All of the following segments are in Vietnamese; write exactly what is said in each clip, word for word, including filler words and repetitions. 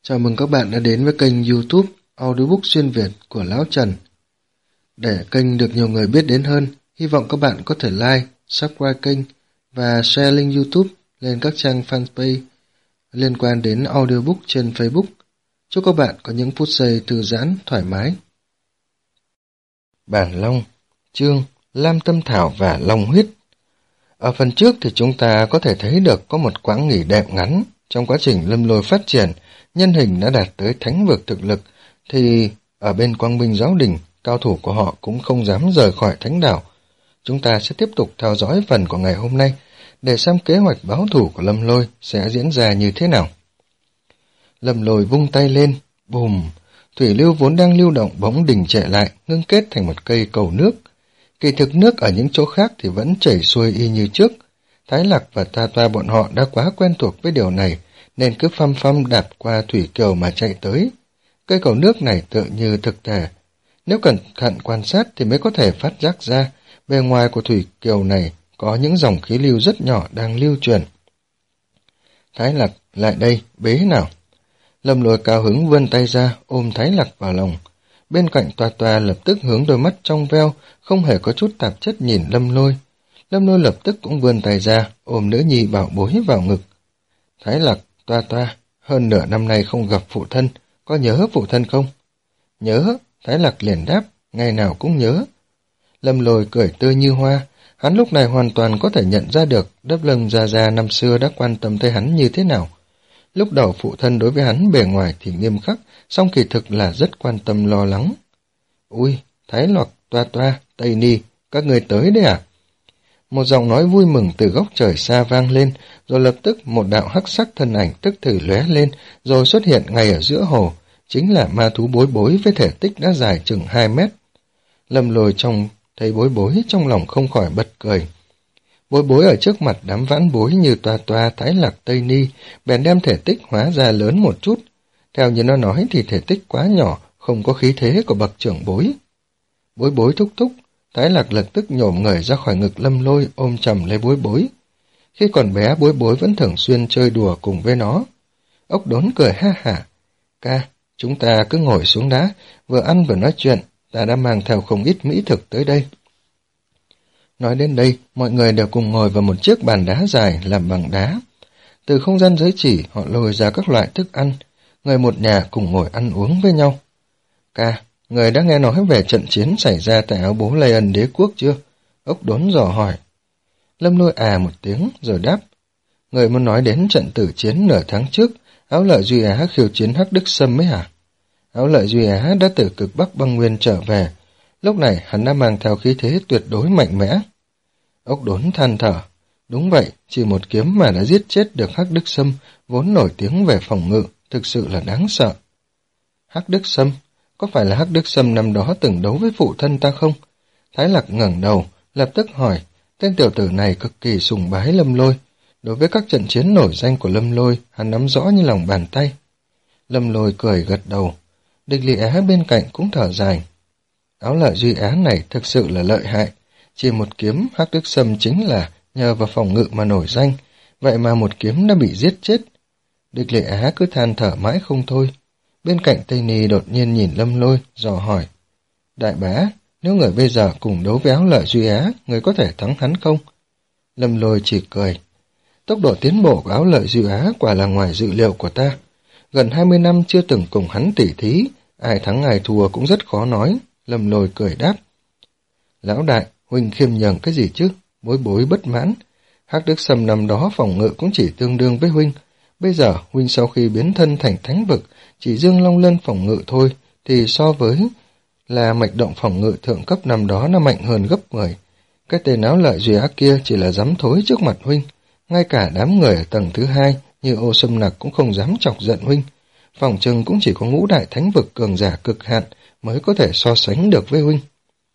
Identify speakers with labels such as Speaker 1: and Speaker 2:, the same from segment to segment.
Speaker 1: Chào mừng các bạn đã đến với kênh YouTube Audiobook xuyên Việt của Lão Trần. Để kênh được nhiều người biết đến hơn, hy vọng các bạn có thể like, subscribe kênh và share link YouTube lên các trang fanpage liên quan đến audiobook trên Facebook. Chúc các bạn có những phút giây thư giãn, thoải mái. Bản Long, chương Lam Tâm Thảo và Long Huyết. Ở phần trước thì chúng ta có thể thấy được có một quãng nghỉ đẹp ngắn. Trong quá trình Lâm Lôi phát triển, nhân hình đã đạt tới thánh vực thực lực, thì ở bên Quang Minh Giáo Đình, cao thủ của họ cũng không dám rời khỏi thánh đảo. Chúng ta sẽ tiếp tục theo dõi phần của ngày hôm nay, để xem kế hoạch báo thù của Lâm Lôi sẽ diễn ra như thế nào. Lâm Lôi vung tay lên, bùm, thủy lưu vốn đang lưu động bỗng đình trệ lại, ngưng kết thành một cây cầu nước. Kỳ thực nước ở những chỗ khác thì vẫn chảy xuôi y như trước. Thái Lạc và Ta Toa bọn họ đã quá quen thuộc với điều này, nên cứ phăm phăm đạp qua thủy kiều mà chạy tới. Cây cầu nước này tựa như thực thể. Nếu cẩn thận quan sát thì mới có thể phát giác ra, bề ngoài của thủy kiều này có những dòng khí lưu rất nhỏ đang lưu truyền. Thái Lạc, lại đây, bế nào. Lâm Lôi cao hứng vươn tay ra, ôm Thái Lạc vào lòng. Bên cạnh Toa Toa lập tức hướng đôi mắt trong veo, không hề có chút tạp chất nhìn Lâm Lôi. Lâm Lôi lập tức cũng vươn tay ra, ôm nữ nhi bảo bối vào ngực. Thái Lạc, Toa Toa, hơn nửa năm nay không gặp phụ thân, có nhớ phụ thân không? Nhớ, Thái Lạc liền đáp, ngày nào cũng nhớ. Lâm Lôi cười tươi như hoa, hắn lúc này hoàn toàn có thể nhận ra được Đấp Lâng Gia Gia năm xưa đã quan tâm tới hắn như thế nào. Lúc đầu phụ thân đối với hắn bề ngoài thì nghiêm khắc, song kỳ thực là rất quan tâm lo lắng. Ui, Thái Lạc, Toa Toa, Tây Ni, các người tới đấy à? Một giọng nói vui mừng từ góc trời xa vang lên, rồi lập tức một đạo hắc sắc thân ảnh tức thì lóe lên, rồi xuất hiện ngay ở giữa hồ, chính là ma thú Bối Bối với thể tích đã dài chừng hai mét. Lâm Lôi trong thấy Bối Bối trong lòng không khỏi bật cười. Bối Bối ở trước mặt đám vãn bối như Toa Toa, Thái Lạc, Tây Ni, bèn đem thể tích hóa ra lớn một chút. Theo như nó nói thì thể tích quá nhỏ, không có khí thế của bậc trưởng bối. Bối Bối thúc thúc, Thái Lạc lập tức nhổm người ra khỏi ngực Lâm Lôi, ôm chầm lấy Bối Bối. Khi còn bé, Bối Bối vẫn thường xuyên chơi đùa cùng với nó. Ốc Đốn cười ha hả. Ca, chúng ta cứ ngồi xuống đá, vừa ăn vừa nói chuyện, ta đã mang theo không ít mỹ thực tới đây. Nói đến đây, mọi người đều cùng ngồi vào một chiếc bàn đá dài làm bằng đá. Từ không gian giới chỉ, họ lôi ra các loại thức ăn, người một nhà cùng ngồi ăn uống với nhau. Ca, người đã nghe nói về trận chiến xảy ra tại áo bố Lây Ân đế quốc chưa? Ốc Đốn dò hỏi. Lâm Lôi à một tiếng rồi đáp. Người muốn nói đến trận tử chiến nửa tháng trước, Áo Lợi Duy Á khiêu chiến Hắc Đức Sâm ấy hả? Áo Lợi Duy Á đã từ cực Bắc băng nguyên trở về, lúc này hắn đã mang theo khí thế tuyệt đối mạnh mẽ. Ốc Đốn than thở. Đúng vậy, chỉ một kiếm mà đã giết chết được Hắc Đức Sâm, vốn nổi tiếng về phòng ngự, thực sự là đáng sợ. Hắc Đức Sâm? Có phải là Hắc Đức Sâm năm đó từng đấu với phụ thân ta không? Thái Lạc ngẩng đầu, lập tức hỏi. Tên tiểu tử này cực kỳ sùng bái Lâm Lôi. Đối với các trận chiến nổi danh của Lâm Lôi, hắn nắm rõ như lòng bàn tay. Lâm Lôi cười gật đầu. Địch Lị Á bên cạnh cũng thở dài. Áo Lợi Duy Á này thực sự là lợi hại. Chỉ một kiếm Hắc Đức Sâm chính là nhờ vào phòng ngự mà nổi danh, vậy mà một kiếm đã bị giết chết. Địch Lị Á cứ than thở mãi không thôi. Bên cạnh Tây Ni đột nhiên nhìn Lâm Lôi, dò hỏi. Đại bá, nếu người bây giờ cùng đấu với Áo Lợi Duy Á, người có thể thắng hắn không? Lâm Lôi chỉ cười. Tốc độ tiến bộ của Áo Lợi Duy Á quả là ngoài dự liệu của ta. Gần hai mươi năm chưa từng cùng hắn tỉ thí, ai thắng ai thua cũng rất khó nói. Lâm Lôi cười đáp. Lão đại, huynh khiêm nhường cái gì chứ? Bối Bối bất mãn. Hắc Đức Sâm năm đó phòng ngự cũng chỉ tương đương với huynh. Bây giờ huynh sau khi biến thân thành thánh vực, chỉ dương long lân phòng ngự thôi, thì so với là mạch động phòng ngự thượng cấp năm đó nó mạnh hơn gấp mười. Cái tên Áo Lợi Duy Á kia chỉ là dám thối trước mặt huynh. Ngay cả đám người ở tầng thứ hai như Ô Sâm Nặc cũng không dám chọc giận huynh. Phòng trừng cũng chỉ có ngũ đại thánh vực cường giả cực hạn mới có thể so sánh được với huynh.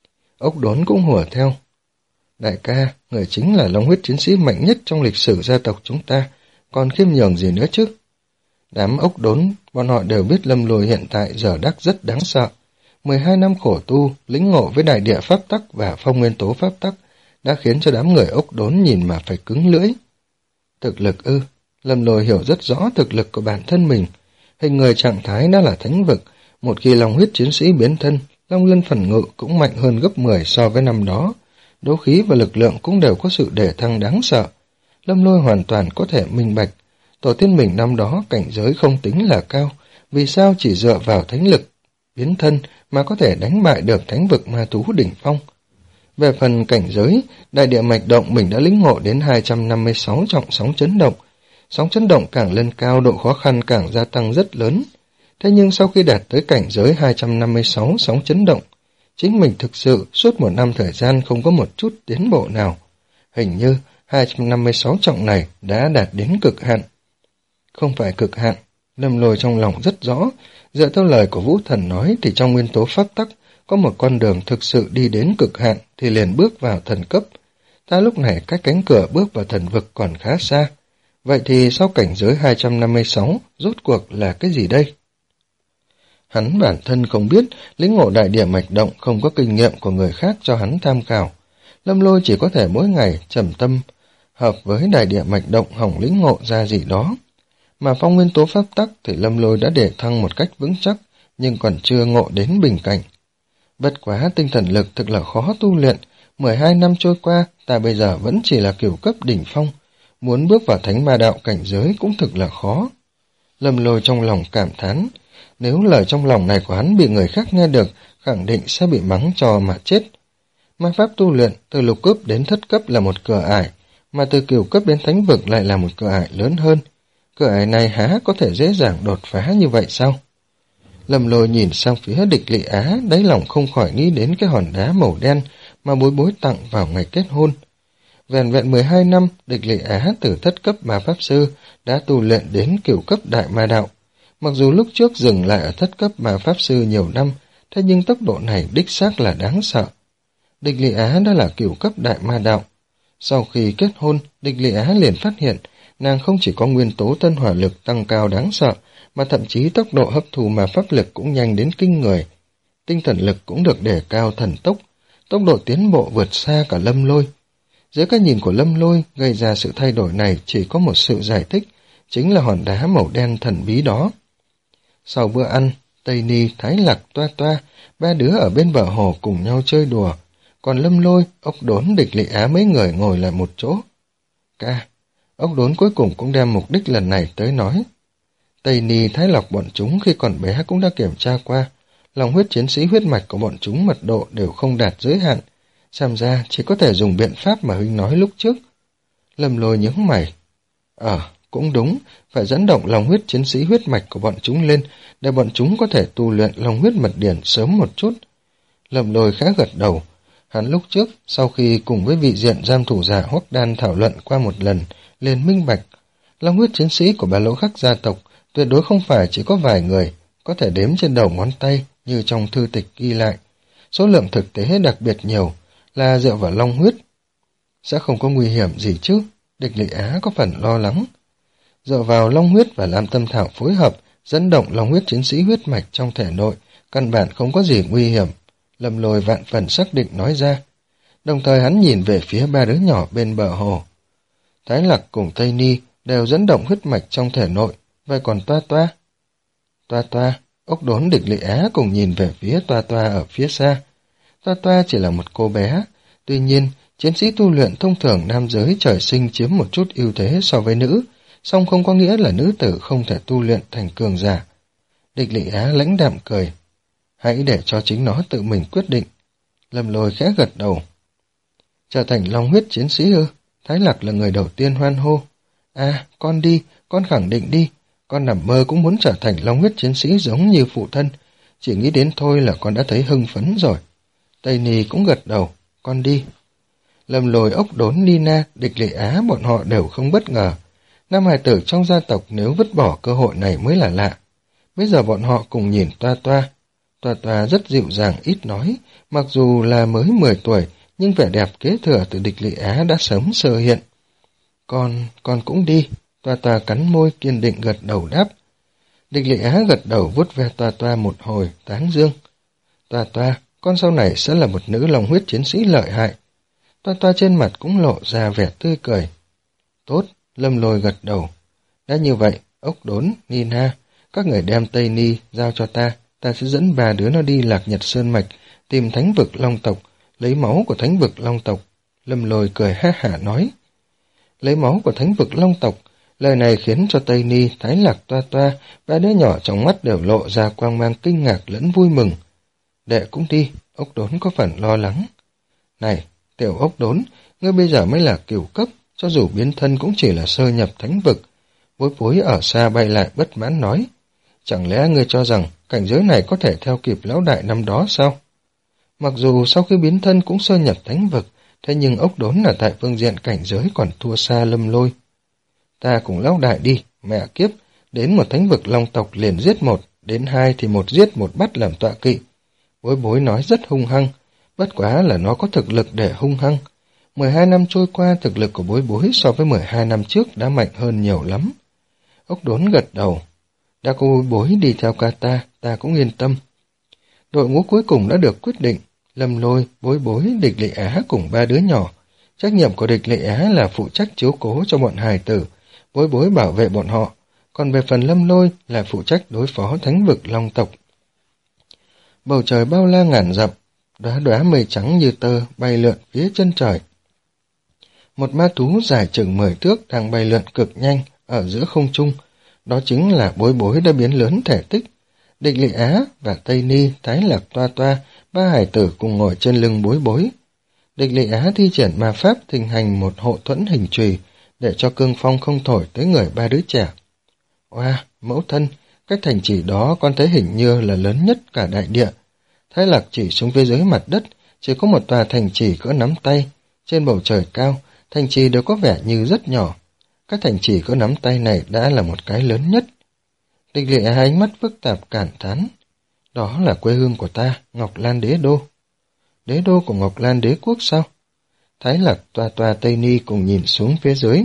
Speaker 1: Ốc Đốn cũng hùa theo. Đại ca, người chính là long huyết chiến sĩ mạnh nhất trong lịch sử gia tộc chúng ta, còn khiêm nhường gì nữa chứ? Đám Ốc Đốn, bọn họ đều biết Lâm Lôi hiện tại giờ đắc rất đáng sợ. mười hai năm khổ tu, lĩnh ngộ với đại địa pháp tắc và phong nguyên tố pháp tắc đã khiến cho đám người Ốc Đốn nhìn mà phải cứng lưỡi. Thực lực ư? Lâm Lôi hiểu rất rõ thực lực của bản thân mình. Hình người trạng thái đã là thánh vực, một khi long huyết chiến sĩ biến thân, long lân phần ngự cũng mạnh hơn gấp mười so với năm đó. Đấu khí và lực lượng cũng đều có sự đề thăng đáng sợ. Lâm Lôi hoàn toàn có thể minh bạch, tổ tiên mình năm đó cảnh giới không tính là cao, vì sao chỉ dựa vào thánh lực biến thân mà có thể đánh bại được thánh vực ma thú đỉnh phong. Về phần cảnh giới, đại địa mạch động mình đã lĩnh ngộ đến hai trăm năm mươi sáu trọng sóng chấn động. Sóng chấn động càng lên cao, độ khó khăn càng gia tăng rất lớn. Thế nhưng sau khi đạt tới cảnh giới hai trăm năm mươi sáu sóng chấn động, chính mình thực sự suốt một năm thời gian không có một chút tiến bộ nào. Hình như hai trăm năm mươi sáu trọng này đã đạt đến cực hạn. Không phải cực hạn, Lâm Lôi trong lòng rất rõ, dựa theo lời của Vũ Thần nói thì trong nguyên tố pháp tắc có một con đường thực sự đi đến cực hạn thì liền bước vào thần cấp. Ta lúc này cách cánh cửa bước vào thần vực còn khá xa. Vậy thì sau cảnh giới hai trăm năm mươi sáu, rốt cuộc là cái gì đây? Hắn bản thân không biết, lĩnh ngộ đại địa mạch động không có kinh nghiệm của người khác cho hắn tham khảo. Lâm Lôi chỉ có thể mỗi ngày trầm tâm, hợp với đại địa mạch động hỏng lĩnh ngộ ra gì đó. Mà phong nguyên tố pháp tắc thì Lâm Lôi đã để thăng một cách vững chắc, nhưng còn chưa ngộ đến bình cảnh. Bất quá tinh thần lực thực là khó tu luyện, mười hai năm trôi qua, ta bây giờ vẫn chỉ là cửu cấp đỉnh phong, muốn bước vào thánh ma đạo cảnh giới cũng thực là khó. Lâm Lôi trong lòng cảm thán, nếu lời trong lòng này của hắn bị người khác nghe được, khẳng định sẽ bị mắng cho mà chết. Ma pháp tu luyện, từ lục cấp đến thất cấp là một cửa ải, mà từ cửu cấp đến thánh vực lại là một cửa ải lớn hơn. Cửa ải này há có thể dễ dàng đột phá như vậy sao? Lâm Lôi nhìn sang phía Địch Lị Á, đáy lòng không khỏi nghĩ đến cái hòn đá màu đen mà bối bối tặng vào ngày kết hôn. Vẹn vẹn mười hai năm, Địch Lị Á từ thất cấp ma pháp sư đã tu luyện đến cửu cấp đại ma đạo. Mặc dù lúc trước dừng lại ở thất cấp ma pháp sư nhiều năm, thế nhưng tốc độ này đích xác là đáng sợ. Địch Lị Á đã là cửu cấp đại ma đạo. Sau khi kết hôn, Địch Lị Á liền phát hiện nàng không chỉ có nguyên tố tân hỏa lực tăng cao đáng sợ, mà thậm chí tốc độ hấp thụ ma pháp lực cũng nhanh đến kinh người. Tinh thần lực cũng được đề cao thần tốc, tốc độ tiến bộ vượt xa cả Lâm Lôi. Dưới cái nhìn của Lâm Lôi, gây ra sự thay đổi này chỉ có một sự giải thích, chính là hòn đá màu đen thần bí đó. Sau bữa ăn, Tây Ni, Thái Lạc, Toa Toa, ba đứa ở bên bờ hồ cùng nhau chơi đùa, còn Lâm Lôi, Ốc Đốn, Địch Lị Á mấy người ngồi lại một chỗ. Ca, Ốc Đốn cuối cùng cũng đem mục đích lần này tới nói. Tây Ni, Thái Lộc bọn chúng khi còn bé cũng đã kiểm tra qua, lòng huyết chiến sĩ huyết mạch của bọn chúng mật độ đều không đạt giới hạn, xem ra chỉ có thể dùng biện pháp mà Huynh nói lúc trước. Lâm Lôi nhướng mày. Ờ, cũng đúng, phải dẫn động lòng huyết chiến sĩ huyết mạch của bọn chúng lên, để bọn chúng có thể tu luyện lòng huyết mật điển sớm một chút. Lâm Lôi khá gật đầu. Hắn lúc trước, sau khi cùng với vị diện giam thủ giả Hoắc Đan thảo luận qua một lần, liền minh bạch. Long huyết chiến sĩ của Ba Lỗ Khắc gia tộc tuyệt đối không phải chỉ có vài người, có thể đếm trên đầu ngón tay như trong thư tịch ghi lại. Số lượng thực tế đặc biệt nhiều, là dựa vào long huyết. Sẽ không có nguy hiểm gì chứ? Địch Lị Á có phần lo lắng. Dựa vào long huyết và Lam Tâm Thảo phối hợp, dẫn động long huyết chiến sĩ huyết mạch trong thể nội, căn bản không có gì nguy hiểm. Lâm Lôi vạn phần xác định nói ra. Đồng thời hắn nhìn về phía ba đứa nhỏ bên bờ hồ. Thái Lạc cùng Tây Ni đều dẫn động huyết mạch trong thể nội, vậy còn Toa Toa? Toa Toa, Ốc Đốn, Địch Lị Á cùng nhìn về phía Toa Toa ở phía xa. Toa Toa chỉ là một cô bé, tuy nhiên, chiến sĩ tu luyện thông thường nam giới trời sinh chiếm một chút ưu thế so với nữ, song không có nghĩa là nữ tử không thể tu luyện thành cường giả. Địch Lị Á lãnh đạm cười. Hãy để cho chính nó tự mình quyết định. Lâm Lôi khẽ gật đầu. Trở thành long huyết chiến sĩ ư? Thái Lạc là người đầu tiên hoan hô. À, con đi, con khẳng định đi. Con nằm mơ cũng muốn trở thành long huyết chiến sĩ giống như phụ thân. Chỉ nghĩ đến thôi là con đã thấy hưng phấn rồi. Tây Ni cũng gật đầu. Con đi. Lâm Lôi, Ốc Đốn, Nina, Địch Lị Á bọn họ đều không bất ngờ. Nam hài tử trong gia tộc nếu vứt bỏ cơ hội này mới là lạ. Bây giờ bọn họ cùng nhìn Toa Toa. Toa Toa rất dịu dàng ít nói, mặc dù là mới mười tuổi, nhưng vẻ đẹp kế thừa từ Địch Lị Á đã sớm sơ hiện. Con, con cũng đi. Toa Toa cắn môi kiên định gật đầu đáp. Địch Lị Á gật đầu vuốt ve Toa Toa một hồi, tán dương. Toa Toa, con sau này sẽ là một nữ long huyết chiến sĩ lợi hại. Toa Toa trên mặt cũng lộ ra vẻ tươi cười. Tốt, Lâm Lôi gật đầu. Đã như vậy, Ốc Đốn, Nina, các người đem Tây Ni giao cho ta, ta sẽ dẫn ba đứa nó đi Lạc Nhật Sơn Mạch, tìm thánh vực Long tộc, lấy máu của thánh vực Long tộc. Lâm Lôi cười ha hả nói. Lấy máu của thánh vực Long tộc, lời này khiến cho Tây Ni, Thái Lạc Toa Toa, ba đứa nhỏ trong mắt đều lộ ra quang mang kinh ngạc lẫn vui mừng. Đệ cũng đi, ốc đốn có phần lo lắng. Này, tiểu ốc đốn, ngươi bây giờ mới là cửu cấp, cho dù biến thân cũng chỉ là sơ nhập thánh vực. Bối bối ở xa bay lại bất mãn nói. Chẳng lẽ ngươi cho rằng cảnh giới này có thể theo kịp lão đại năm đó sao? Mặc dù sau khi biến thân cũng sơ nhập thánh vực, thế nhưng ốc đốn là tại phương diện cảnh giới còn thua xa Lâm Lôi. Ta cùng lão đại đi, mẹ kiếp, đến một thánh vực Long tộc liền giết một, đến hai thì một giết một bắt làm tọa kỵ. Bối bối nói rất hung hăng, bất quá là nó có thực lực để hung hăng. mười hai năm trôi qua, thực lực của bối bối so với mười hai năm trước đã mạnh hơn nhiều lắm. Ốc đốn gật đầu. Đã có bối bối đi theo ca ta, ta cũng yên tâm. Đội ngũ cuối cùng đã được quyết định. Lâm Lôi, bối bối, địch lệ á cùng ba đứa nhỏ. Trách nhiệm của địch lệ á là phụ trách chiếu cố cho bọn hài tử, bối bối bảo vệ bọn họ. Còn về phần Lâm Lôi là phụ trách đối phó thánh vực Long tộc. Bầu trời bao la ngàn dặm, đóa đóa mây trắng như tơ bay lượn phía chân trời. Một ma thú dài chừng mười thước đang bay lượn cực nhanh ở giữa không trung, đó chính là bối bối đã biến lớn thể tích. Địch Lệ Á và Tây Ni, Thái Lạc Toa Toa, ba hải tử cùng ngồi trên lưng bối bối. Địch Lệ Á thi triển ma pháp thình hành một hộ thuẫn hình chùy để cho cương phong không thổi tới người ba đứa trẻ. Oa, wow, mẫu thân, cách thành chỉ đó con thấy hình như là lớn nhất cả đại địa. Thái Lạc chỉ xuống phía dưới mặt đất, chỉ có một tòa thành trì cỡ nắm tay. Trên bầu trời cao, thành trì đều có vẻ như rất nhỏ. Các thành trì cỡ nắm tay này đã là một cái lớn nhất. Địch Lệ Á ánh mắt phức tạp cảm thán. Đó là quê hương của ta, Ngọc Lan Đế Đô. Đế đô của Ngọc Lan Đế Quốc sao? Thái Lạc Toa Toa Tây Ni cùng nhìn xuống phía dưới.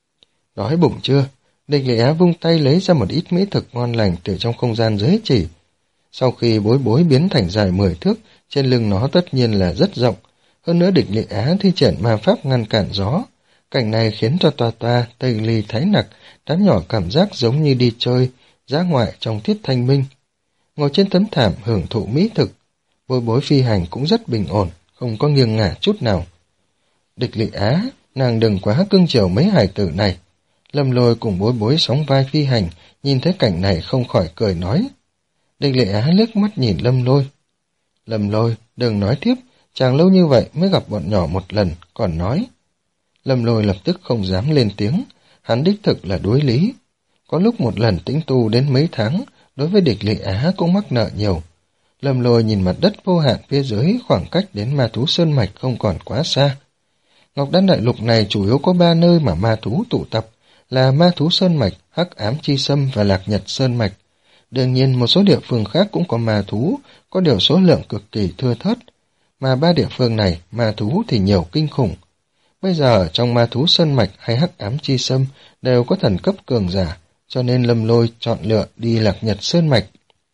Speaker 1: Đói bụng chưa? Địch Lệ Á vung tay lấy ra một ít mỹ thực ngon lành từ trong không gian giới chỉ. Sau khi bối bối biến thành dài mười thước, trên lưng nó tất nhiên là rất rộng. Hơn nữa Địch Lệ Á thi triển ma pháp ngăn cản gió. Cảnh này khiến cho Toa Toa, Tây Ly, Thái Nặc, đám nhỏ cảm giác giống như đi chơi, dã ngoại trong tiết thanh minh. Ngồi trên tấm thảm hưởng thụ mỹ thực, bối bối phi hành cũng rất bình ổn, không có nghiêng ngả chút nào. Địch Lệ Á, nàng đừng quá cưng chiều mấy hài tử này. Lâm Lôi cùng bối bối sóng vai phi hành, nhìn thấy cảnh này không khỏi cười nói. Địch Lệ Á liếc mắt nhìn Lâm Lôi. Lâm Lôi, đừng nói tiếp, chàng lâu như vậy mới gặp bọn nhỏ một lần, còn nói. Lâm Lôi lập tức không dám lên tiếng, hắn đích thực là đối lý. Có lúc một lần tĩnh tu đến mấy tháng, đối với Địch Lệ Á cũng mắc nợ nhiều. Lâm Lôi nhìn mặt đất vô hạn phía dưới, khoảng cách đến ma thú sơn mạch không còn quá xa. Ngọc Đan Đại Lục này chủ yếu có ba nơi mà ma thú tụ tập, là ma thú sơn mạch, Hắc Ám Chi Sâm và Lạc Nhật Sơn mạch. Đương nhiên một số địa phương khác cũng có ma thú, có điều số lượng cực kỳ thưa thớt. Mà ba địa phương này, ma thú thì nhiều kinh khủng. Bây giờ trong ma thú sơn mạch hay Hắc Ám Chi Sâm đều có thần cấp cường giả, cho nên Lâm Lôi chọn lựa đi Lạc Nhật Sơn mạch.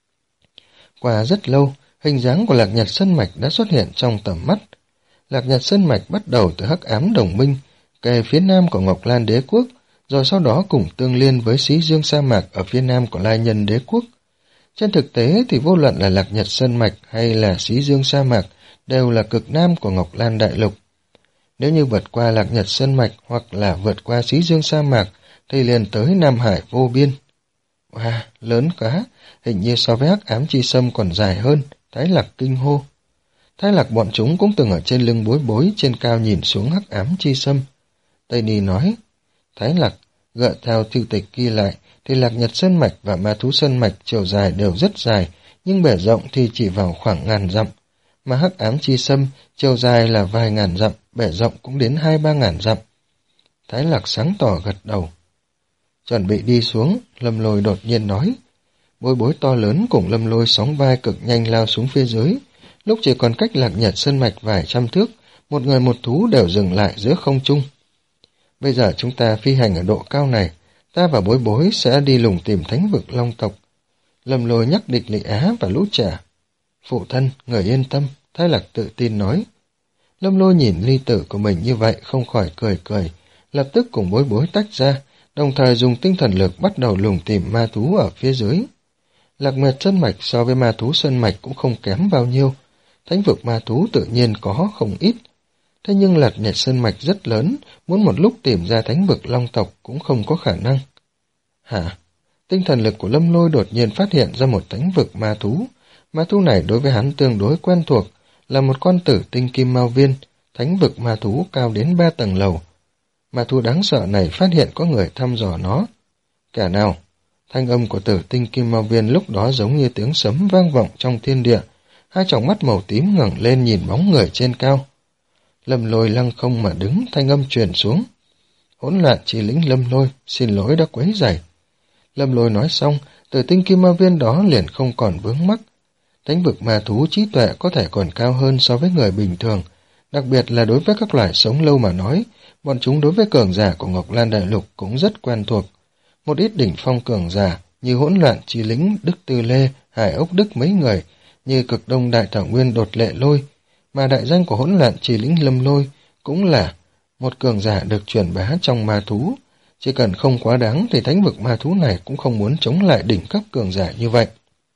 Speaker 1: Qua rất lâu, hình dáng của Lạc Nhật Sơn mạch đã xuất hiện trong tầm mắt. Lạc Nhật Sơn mạch bắt đầu từ Hắc Ám Đồng Minh, kề phía nam của Ngọc Lan Đế Quốc, rồi sau đó cùng tương liên với Xí Dương Sa Mạc ở phía nam của Lai Nhân Đế Quốc. Trên thực tế thì vô luận là Lạc Nhật Sơn mạch hay là Xí Dương Sa Mạc đều là cực nam của Ngọc Lan Đại Lục. Nếu như vượt qua Lạc Nhật Sơn mạch hoặc là vượt qua Xí Dương Sa Mạc thì liền tới Nam Hải vô biên. Wow, lớn quá, hình như so với Hắc Ám Chi Sâm còn dài hơn, Thái Lạc kinh hô. Thái Lạc bọn chúng cũng từng ở trên lưng bối bối trên cao nhìn xuống Hắc Ám Chi Sâm. Tây Ni nói, Thái Lạc, gợi theo thư tịch ghi lại thì Lạc Nhật Sơn mạch và Ma Thú Sơn mạch chiều dài đều rất dài, nhưng bề rộng thì chỉ vào khoảng ngàn dặm. Mà Hắc Ám Chi Sâm chiều dài là vài ngàn dặm, bề rộng cũng đến hai ba ngàn dặm. Thái Lạc sáng tỏ gật đầu. Chuẩn bị đi xuống, Lâm Lôi đột nhiên nói. Bối bối to lớn cùng Lâm Lôi sóng vai cực nhanh lao xuống phía dưới. Lúc chỉ còn cách Lạc Nhật Sơn mạch vài trăm thước, một người một thú đều dừng lại giữa không trung. Bây giờ chúng ta phi hành ở độ cao này, ta và bối bối sẽ đi lùng tìm thánh vực Long tộc. Lâm Lôi nhắc Địch Lệ Á và lũ trẻ. Phụ thân, người yên tâm, Thái Lạc tự tin nói. Lâm Lôi nhìn ly tử của mình như vậy không khỏi cười cười, lập tức cùng bối bối tách ra, đồng thời dùng tinh thần lực bắt đầu lùng tìm ma thú ở phía dưới. Lạc Nguyệt Sơn Mạch so với Ma Thú Sơn Mạch cũng không kém bao nhiêu, thánh vực ma thú tự nhiên có không ít. Thế nhưng Lạc Nguyệt Sơn Mạch rất lớn, muốn một lúc tìm ra thánh vực long tộc cũng không có khả năng. Hả? Tinh thần lực của Lâm Lôi đột nhiên phát hiện ra một thánh vực ma thú. Ma thú này đối với hắn tương đối quen thuộc, là một con tử tinh kim mao viên, thánh vực ma thú cao đến ba tầng lầu. Ma thú đáng sợ này phát hiện có người thăm dò nó. Kẻ nào? Thanh âm của tử tinh kim mao viên lúc đó giống như tiếng sấm vang vọng trong thiên địa, hai tròng mắt màu tím ngẩng lên nhìn bóng người trên cao. Lâm Lôi lăng không mà đứng, thanh âm truyền xuống. Hỗn loạn chi lĩnh Lâm Lôi, xin lỗi đã quấy rầy. Lâm Lôi nói xong, tử tinh kim ma viên đó liền không còn vướng mắc. Thánh vực ma thú trí tuệ có thể còn cao hơn so với người bình thường, đặc biệt là đối với các loài sống lâu mà nói, bọn chúng đối với cường giả của Ngọc Lan Đại Lục cũng rất quen thuộc. Một ít đỉnh phong cường giả như hỗn loạn chi lĩnh Đức Tư Lê, Hải Ốc Đức mấy người, như cực đông đại thảo nguyên Đột Lệ Lôi, mà đại danh của hỗn loạn chi lĩnh Lâm Lôi cũng là một cường giả được truyền bá trong ma thú. Chỉ cần không quá đáng thì thánh vực ma thú này cũng không muốn chống lại đỉnh cấp cường giả như vậy.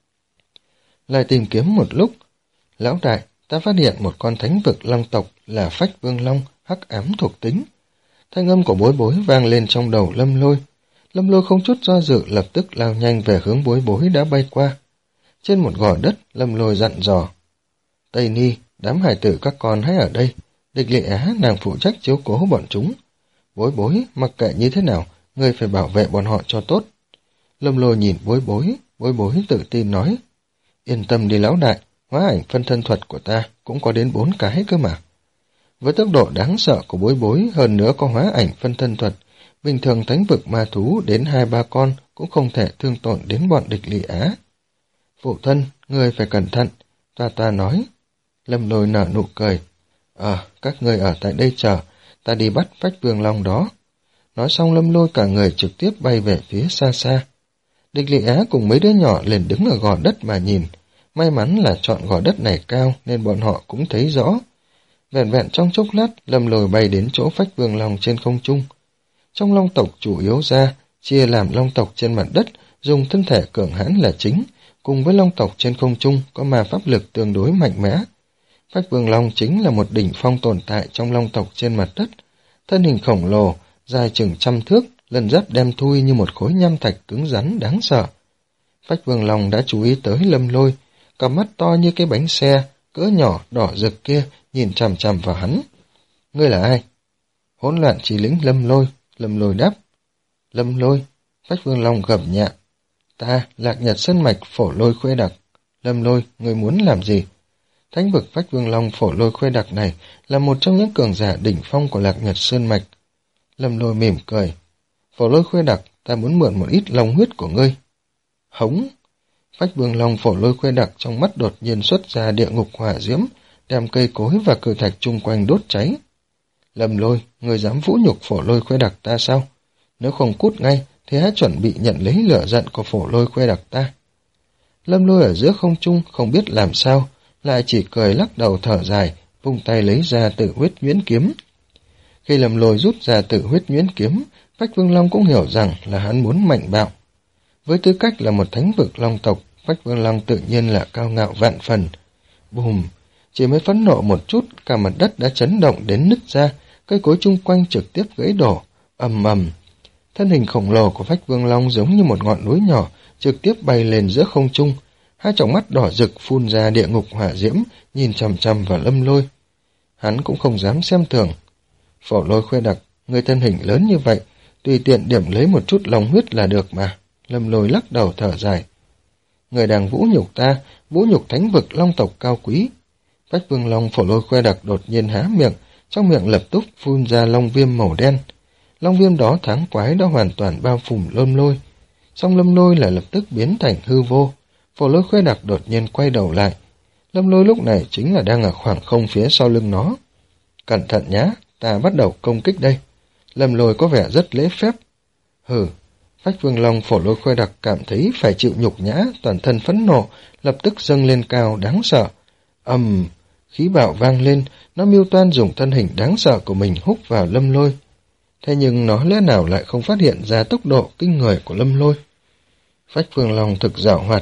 Speaker 1: Lại tìm kiếm một lúc, lão đại, ta phát hiện một con thánh vực long tộc là Phách Vương Long, hắc ám thuộc tính. Thanh âm của Bối Bối vang lên trong đầu Lâm Lôi. Lâm Lôi không chút do dự lập tức lao nhanh về hướng Bối Bối đã bay qua. Trên một gò đất, Lâm Lôi dặn dò. Tây Ni, đám hải tử các con hãy ở đây. Địch Lệ Á nàng phụ trách chiếu cố bọn chúng. Bối Bối, mặc kệ như thế nào, ngươi phải bảo vệ bọn họ cho tốt. Lâm Lôi nhìn Bối Bối, Bối Bối tự tin nói. Yên tâm đi lão đại, hóa ảnh phân thân thuật của ta cũng có đến bốn cái cơ mà. Với tốc độ đáng sợ của Bối Bối, hơn nữa có hóa ảnh phân thân thuật, bình thường thánh vực ma thú đến hai ba con cũng không thể thương tổn đến bọn Địch Lệ Á. Phụ thân, ngươi phải cẩn thận, ta ta nói. Lâm Lôi nở nụ cười. Ờ, các ngươi ở tại đây chờ, ta đi bắt Phách Vương Long đó. Nói xong Lâm Lôi cả người trực tiếp bay về phía xa xa. Địch Lệ Á cùng mấy đứa nhỏ liền đứng ở gò đất mà nhìn. May mắn là chọn gò đất này cao nên bọn họ cũng thấy rõ. Vẹn vẹn trong chốc lát, Lâm Lôi bay đến chỗ Phách Vương Long trên không trung. Trong long tộc chủ yếu ra, chia làm long tộc trên mặt đất, dùng thân thể cường hãn là chính, cùng với long tộc trên không trung có ma pháp lực tương đối mạnh mẽ. Phách Vương Long chính là một đỉnh phong tồn tại trong long tộc trên mặt đất. Thân hình khổng lồ, dài chừng trăm thước, lần giáp đem thui như một khối nham thạch cứng rắn đáng sợ. Phách Vương Long đã chú ý tới Lâm Lôi, cặp mắt to như cái bánh xe, cỡ nhỏ đỏ rực kia nhìn chằm chằm vào hắn. Ngươi là ai? Hỗn loạn chỉ lĩnh Lâm Lôi. Lâm Lôi đáp. Lâm Lôi? Phách Vương Long gầm nhẹ. Ta, Lạc Nhật Sơn Mạch Phổ Lôi Khuê Đặc. Lâm Lôi, ngươi muốn làm gì? Thánh vực Phách Vương Long Phổ Lôi Khuê Đặc này là một trong những cường giả đỉnh phong của Lạc Nhật Sơn Mạch. Lâm Lôi mỉm cười. Phổ Lôi Khuê Đặc, ta muốn mượn một ít long huyết của ngươi. Hống! Phách Vương Long Phổ Lôi Khuê Đặc trong mắt đột nhiên xuất ra địa ngục hỏa diễm, đem cây cối và cự thạch chung quanh đốt cháy. Lâm Lôi, ngươi dám vũ nhục Phổ Lôi Khuê Đặc ta sao? Nếu không cút ngay, thì hãy chuẩn bị nhận lấy lửa giận của Phổ Lôi Khuê Đặc ta. Lâm Lôi ở giữa không trung không biết làm sao, lại chỉ cười lắc đầu thở dài, vung tay lấy ra Tử Huyết Nhuyễn Kiếm. Khi Lâm Lôi rút ra Tử Huyết Nhuyễn Kiếm, Phách Vương Long cũng hiểu rằng là hắn muốn mạnh bạo. Với tư cách là một thánh vực long tộc, Phách Vương Long tự nhiên là cao ngạo vạn phần. Bùm! Chỉ mới phẫn nộ một chút, cả mặt đất đã chấn động đến nứt ra, cây cối chung quanh trực tiếp gãy đổ, ầm ầm. Thân hình khổng lồ của Phách Vương Long giống như một ngọn núi nhỏ, trực tiếp bay lên giữa không trung. Hai tròng mắt đỏ rực phun ra địa ngục hỏa diễm, nhìn chằm chằm vào Lâm Lôi. Hắn cũng không dám xem thường. Phổ Lôi Khuê Đặc, người thân hình lớn như vậy, tùy tiện điểm lấy một chút lòng huyết là được mà. Lâm Lôi lắc đầu thở dài. Người đang vũ nhục ta, vũ nhục thánh vực long tộc cao quý. Phách Vương Long Phổ Lôi Khuê Đặc đột nhiên há miệng, trong miệng lập tức phun ra long viêm màu đen. Long viêm đó tháng quái đã hoàn toàn bao phủ Lâm Lôi. Song Lâm Lôi lại lập tức biến thành hư vô. Phổ Lôi Khuê Đặc đột nhiên quay đầu lại. Lâm Lôi lúc này chính là đang ở khoảng không phía sau lưng nó. Cẩn thận nhá, ta bắt đầu công kích đây. Lâm Lôi có vẻ rất lễ phép. Hừ, Phách Vương Long Phổ Lôi Khuê Đặc cảm thấy phải chịu nhục nhã, toàn thân phẫn nộ, lập tức dâng lên cao đáng sợ. Ầm, um, khí bạo vang lên, nó mưu toan dùng thân hình đáng sợ của mình hút vào Lâm Lôi. Thế nhưng nó lẽ nào lại không phát hiện ra tốc độ kinh người của Lâm Lôi? Phách Vương Long thực giảo hoạt,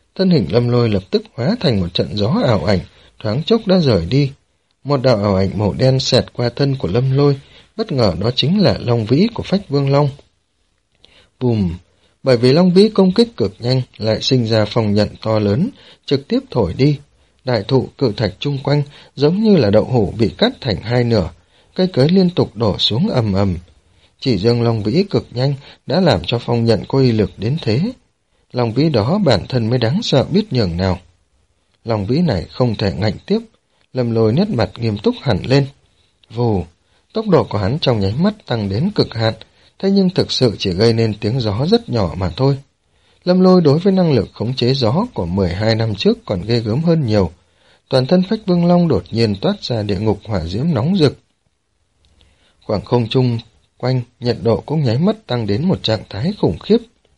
Speaker 1: thân hình Lâm Lôi lập tức hóa thành một trận gió ảo ảnh, thoáng chốc đã rời đi. Một đạo ảo ảnh màu đen xẹt qua thân của Lâm Lôi, bất ngờ đó chính là Long Vĩ của Phách Vương Long. Bùm! Bởi vì Long Vĩ công kích cực nhanh, lại sinh ra phòng nhận to lớn, trực tiếp thổi đi. Đại thụ cự thạch chung quanh giống như là đậu hũ bị cắt thành hai nửa, cây cối liên tục đổ xuống ầm ầm. Chỉ riêng Long Vĩ cực nhanh đã làm cho phong nhận có uy lực đến thế. Long Vĩ đó bản thân mới đáng sợ biết nhường nào. Long Vĩ này không thể ngạnh tiếp. Lâm Lôi nét mặt nghiêm túc hẳn lên. Vù! Tốc độ của hắn trong nháy mắt tăng đến cực hạn, thế nhưng thực sự chỉ gây nên tiếng gió rất nhỏ mà thôi. Lâm Lôi đối với năng lực khống chế gió của mười hai năm trước còn ghê gớm hơn nhiều. Toàn thân Phách Vương Long đột nhiên toát ra địa ngục hỏa diễm nóng rực. Khoảng không trung quanh, nhiệt độ cũng nháy mắt tăng đến một trạng thái khủng khiếp.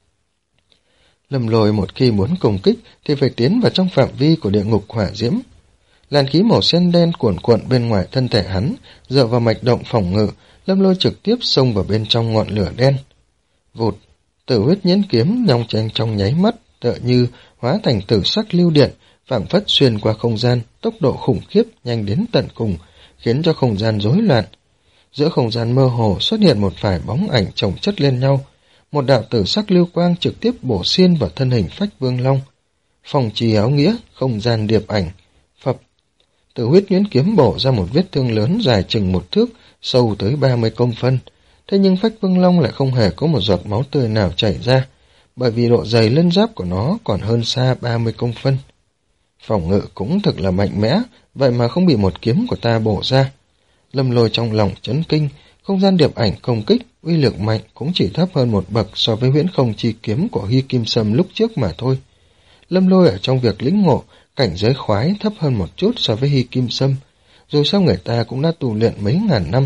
Speaker 1: Lâm Lôi một khi muốn công kích thì phải tiến vào trong phạm vi của địa ngục hỏa diễm. Làn khí màu xanh đen cuồn cuộn bên ngoài thân thể hắn, dựa vào mạch động phòng ngự, Lâm Lôi trực tiếp xông vào bên trong ngọn lửa đen. Vụt! Tử huyết nhẫn kiếm nhong tranh trong nháy mắt, tựa như hóa thành tử sắc lưu điện, phảng phất xuyên qua không gian, tốc độ khủng khiếp nhanh đến tận cùng, khiến cho không gian rối loạn. Giữa không gian mơ hồ xuất hiện một vài bóng ảnh chồng chất lên nhau, một đạo tử sắc lưu quang trực tiếp bổ xiên vào thân hình Phách Vương Long. Phòng trì áo nghĩa, không gian điệp ảnh, phập. Tử huyết nhuyễn kiếm bổ ra một vết thương lớn dài chừng một thước, sâu tới ba mươi công phân. Thế nhưng Phách Vương Long lại không hề có một giọt máu tươi nào chảy ra, bởi vì độ dày lân giáp của nó còn hơn xa ba mươi công phân. Phòng ngự cũng thực là mạnh mẽ, vậy mà không bị một kiếm của ta bổ ra. Lâm Lôi trong lòng chấn kinh, không gian điệp ảnh công kích, uy lực mạnh cũng chỉ thấp hơn một bậc so với huyễn không chi kiếm của Hy Kim Sâm lúc trước mà thôi. Lâm Lôi ở trong việc lĩnh ngộ, cảnh giới khoái thấp hơn một chút so với Hy Kim Sâm, dù sao người ta cũng đã tu luyện mấy ngàn năm.